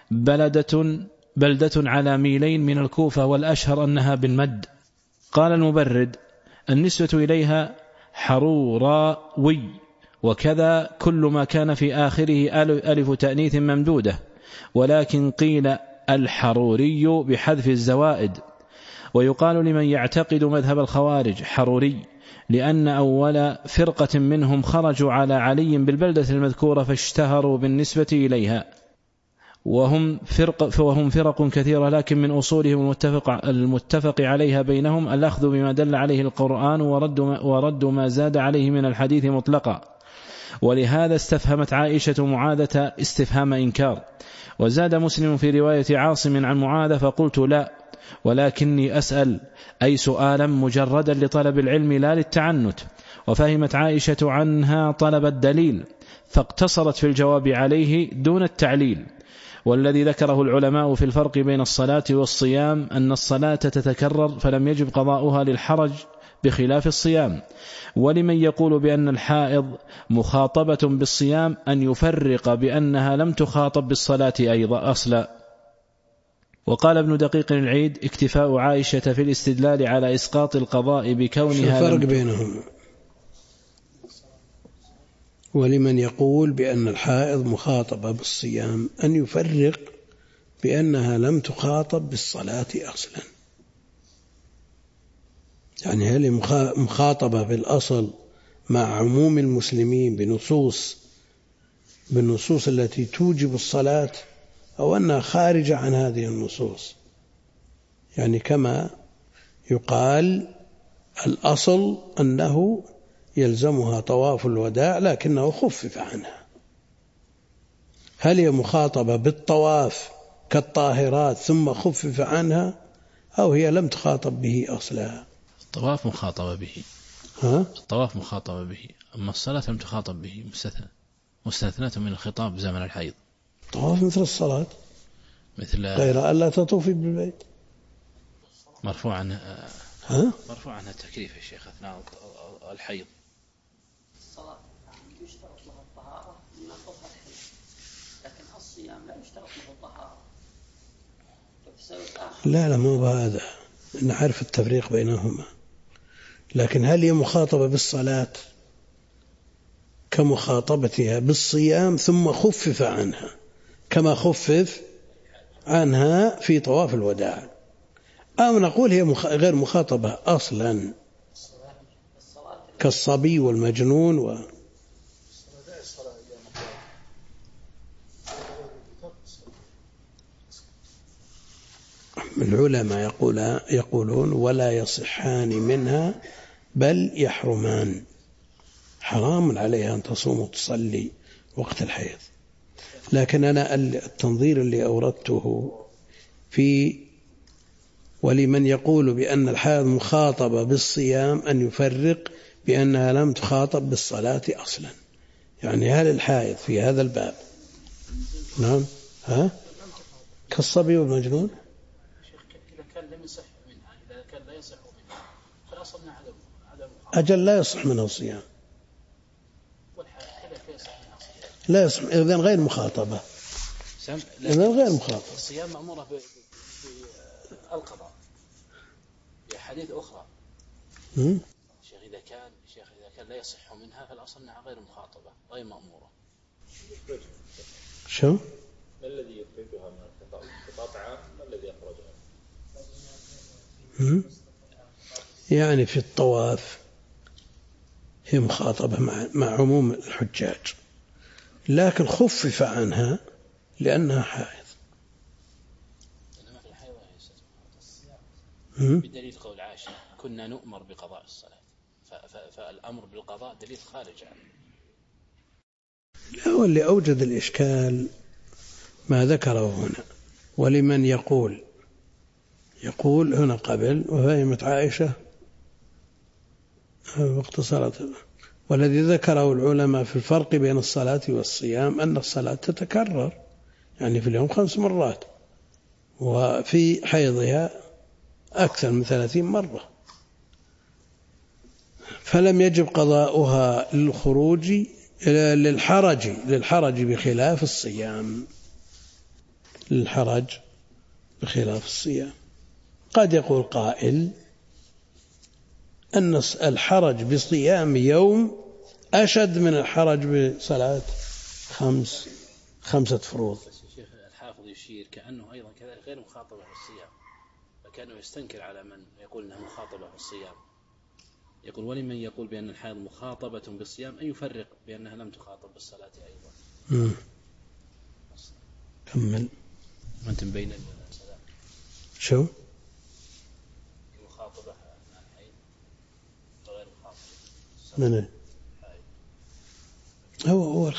بلدة على ميلين من الكوفة، والأشهر أنها بالمد. قال المبرد النسبة إليها حروراوي، وكذا كل ما كان في آخره ألف تأنيث ممدودة، ولكن قيل الحروري بحذف الزوائد. ويقال لمن يعتقد مذهب الخوارج حروري، لأن أول فرقة منهم خرجوا على علي بالبلدة المذكورة فاشتهروا بالنسبة إليها، وهم فرق كثيرة، لكن من أصولهم المتفق عليها بينهم الأخذ بما دل عليه القرآن ورد ما زاد عليه من الحديث مطلقا. ولهذا استفهمت عائشة معاذة استفهام إنكار. وزاد مسلم في رواية عاصم عن معاذة فقلت لا، ولكني أسأل، أي سؤالا مجردا لطلب العلم لا للتعنت. وفهمت عائشة عنها طلب الدليل، فاقتصرت في الجواب عليه دون التعليل. والذي ذكره العلماء في الفرق بين الصلاة والصيام أن الصلاة تتكرر فلم يجب قضاؤها للحرج بخلاف الصيام. ولمن يقول بأن الحائض مخاطبة بالصيام أن يفرق بأنها لم تخاطب بالصلاة أيضا أصلا. وقال ابن دقيق العيد اكتفاء عائشة في الاستدلال على إسقاط القضاء بكونها الفرق بينهم. ولمن يقول بأن الحائض مخاطبة بالصيام أن يفرق بأنها لم تخاطب بالصلاة أصلا. يعني هل مخاطبة بالأصل مع عموم المسلمين بالنصوص التي توجب الصلاة، أو أنها خارجة عن هذه النصوص؟ يعني كما يقال الأصل أنه يلزمها طواف الوداع لكنه خفف عنها. هل هي مخاطبة بالطواف كالطاهرات ثم خفف عنها، أو هي لم تخاطب به أصلا. الطواف مخاطبة به. الطواف مخاطبة به، أما الصلاة لم تخاطب به، مستثناة من الخطاب زمن الحيض. الطواف مثل الصلاة، مثل غير ألا تطوفي بالبيت. مرفوع عنها التكليف يا شيخ أثناء الحيض. الصلاة يشترط لها الطهارة من نقضها الحيض، لكن الصيام لا يشترط له الطهارة. لا مو بهذا، نعرف التفريق بينهما، لكن هل هي مخاطبة بالصلاة كمخاطبتها بالصيام ثم خفف عنها كما خفف عنها في طواف الوداع، أو نقول هي غير مخاطبة أصلا كالصبي والمجنون العلماء يقولون ولا يصحان منها بل يحرمان، حرام عليها أن تصوم وتصلي وقت الحيض. لكن أنا التنظير اللي أوردته في ولمن يقول بأن الحائض مخاطبة بالصيام أن يفرق بأنها لم تخاطب بالصلاة أصلا. يعني هل الحائض في هذا الباب نعم كالصبي والمجنون؟ إذا كان لم يصح منها، إذا كان لا يصح منها فالأصل عدم أجل لا يصح منها الصيام، لا يصح، إذن غير مخاطبة، إذن غير مخاطبة. الصيام مأمورة بالقضاء بأحاديث أخرى. شيخ إذا كان لا يصح منها فالأصل أنها غير مخاطبة غير مأمورة. شو؟ ما الذي يخرجها من الخطاب عام؟ ما الذي يخرجها؟ يعني في الطواف هي مخاطبة مع عموم الحجاج، لكن خفف عنها لأنها حائض. إنما في الحيض بدليل قول عائشة كنا نؤمر بقضاء الصلاة، فالأمر بالقضاء دليل خارج عنه. لا، واللي أوجد الإشكال ما ذكره هنا، ولمن يقول هنا قبل وفهمت عائشة وقت صلاة، والذي ذكره العلماء في الفرق بين الصلاة والصيام أن الصلاة تتكرر، يعني في اليوم 5 مرات، وفي حيضها أكثر من 30 مرة، فلم يجب قضاؤها للحرج بخلاف الصيام. للحرج بخلاف الصيام. قد يقول قائل أن الحرج بصيام يوم أشد من الحرج بصلاة 5 فروض. الشيخ الحافظ يشير كأنه أيضا كذلك غير مخاطبة بالصيام، فكانه يستنكر على من يقول أنها مخاطبة بالصيام. يقول ولمن يقول بأن الحائض مخاطبة بالصيام أن يفرق بأنها لم تخاطب بالصلاة أيضا. كمل. أنت بين السلام شو؟ مخاطبة الحائض غير مخاطبة من هو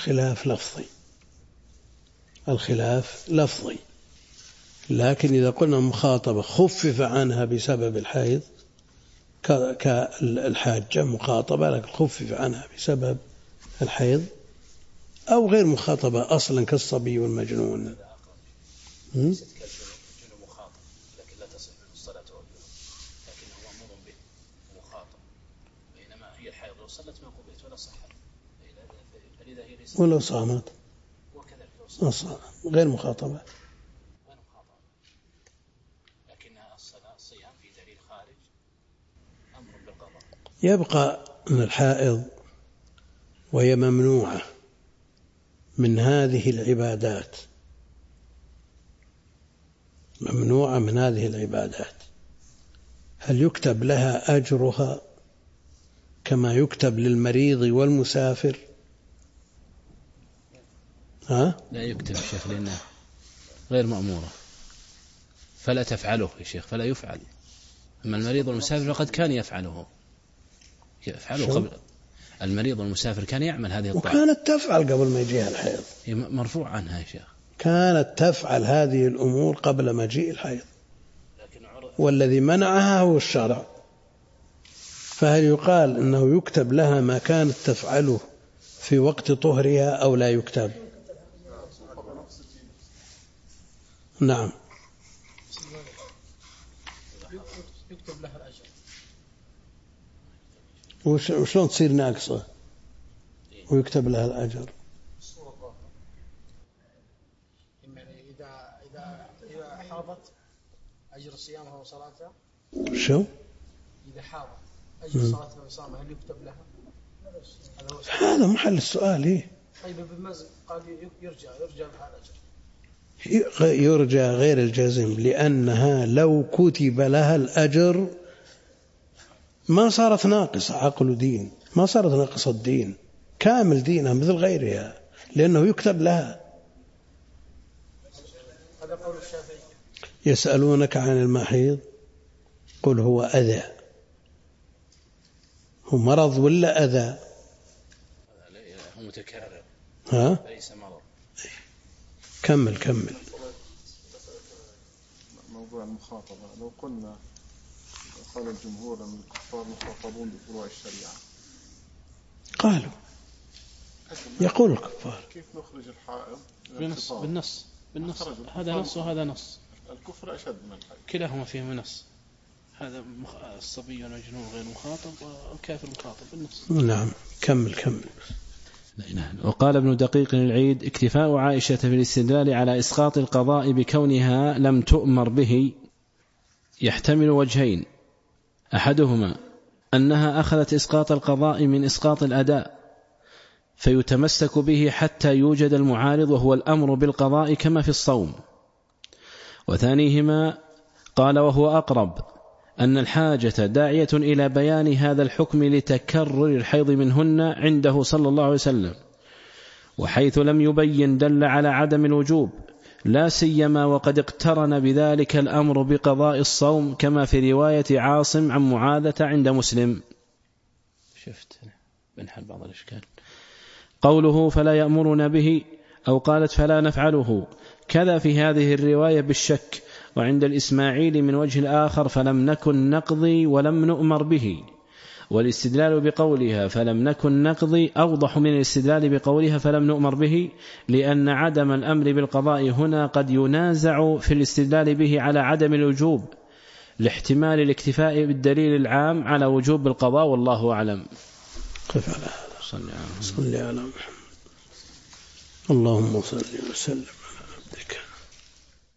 الخلاف لفظي، لكن إذا قلنا مخاطبة خفف عنها بسبب الحيض كالحاجة مخاطبة لكن خفف عنها بسبب الحيض، أو غير مخاطبة أصلا كالصبي والمجنون. ليست كالجنون مخاطب لكن لا تصح منه الصلاة والجنون، لكنه مأمور به مخاطب، بينما هي الحيض لو صلت ما قبلت ولا صحت، فلذا هي ليست ولو صامت وكذلك غير مخاطبة، لكنها الصيام في دليل خارج أمر بالقضاء. يبقى أن الحائض وهي ممنوعة من هذه العبادات، هل يكتب لها أجرها كما يكتب للمريض والمسافر؟ لا يكتب يا شيخ لأنه غير مأمورة فلا تفعله يا شيخ، فلا يفعل. أما المريض والمسافر فقد كان يفعله قبل. المريض والمسافر كان يعمل هذه الطاعة، وكانت تفعل قبل ما يجيها الحيض، مرفوع عنها يا شيخ، كانت تفعل هذه الأمور قبل مجيء الحيض. لكن والذي منعها هو الشرع، فهل يقال أنه يكتب لها ما كانت تفعله في وقت طهرها أو لا يكتب؟ نعم، يكتب لها الأجر. وشلون تصير ناقصة ويكتب لها الأجر؟ إذا حاضت أجر صيامها وصلاتها. شو؟ إذا حاضت أجر صلاتها وصيامها هل يكتب لها؟ هذا محل السؤال. إيه؟ طيب ابن مازن قال يرجع لها الأجر. يرجى غير الجزم، لأنها لو كتب لها الأجر ما صارت ناقصة عقل دين، ما صارت ناقصة الدين، كامل دينها مثل غيرها، لأنه يكتب لها. هذا قول الشافعي. يسألونك عن المحيض قل هو أذى. هو مرض ولا أذى؟ هو متكرر. ها؟ ليس مرض. كمل. موضوع المخاطبة، لو قلنا قال الجمهور أن الكفار مخاطبون بفروع الشريعة، قالوا يقول الكفار. كيف نخرج الحائض بالنص هذا نص وهذا نص. الكفر أشد من الحيض، كلاهما فيه نص. هذا الصبي والمجنون غير مخاطب والكافر مخاطب بالنص. نعم، كمل. وقال ابن دقيق العيد: اكتفاء عائشة في الاستدلال على إسقاط القضاء بكونها لم تؤمر به يحتمل وجهين: أحدهما أنها أخذت إسقاط القضاء من إسقاط الأداء فيتمسك به حتى يوجد المعارض وهو الأمر بالقضاء كما في الصوم. وثانيهما قال وهو أقرب أن الحاجة داعية إلى بيان هذا الحكم لتكرر الحيض منهن عنده صلى الله عليه وسلم، وحيث لم يبين دل على عدم الوجوب، لا سيما وقد اقترن بذلك الأمر بقضاء الصوم كما في رواية عاصم عن معاذة عند مسلم. شفت بنحل بعض الإشكال. قوله فلا يأمرنا به أو قالت فلا نفعله، كذا في هذه الرواية بالشك. وعند الإسماعيلي من وجه آخر فلم نكن نقضي ولم نؤمر به، والاستدلال بقولها فلم نكن نقضي أوضح من الاستدلال بقولها فلم نؤمر به، لأن عدم الأمر بالقضاء هنا قد ينازع في الاستدلال به على عدم الوجوب لاحتمال الاكتفاء بالدليل العام على وجوب القضاء، والله أعلم. قف على هذا. صل على محمد. اللهم صل وسلم.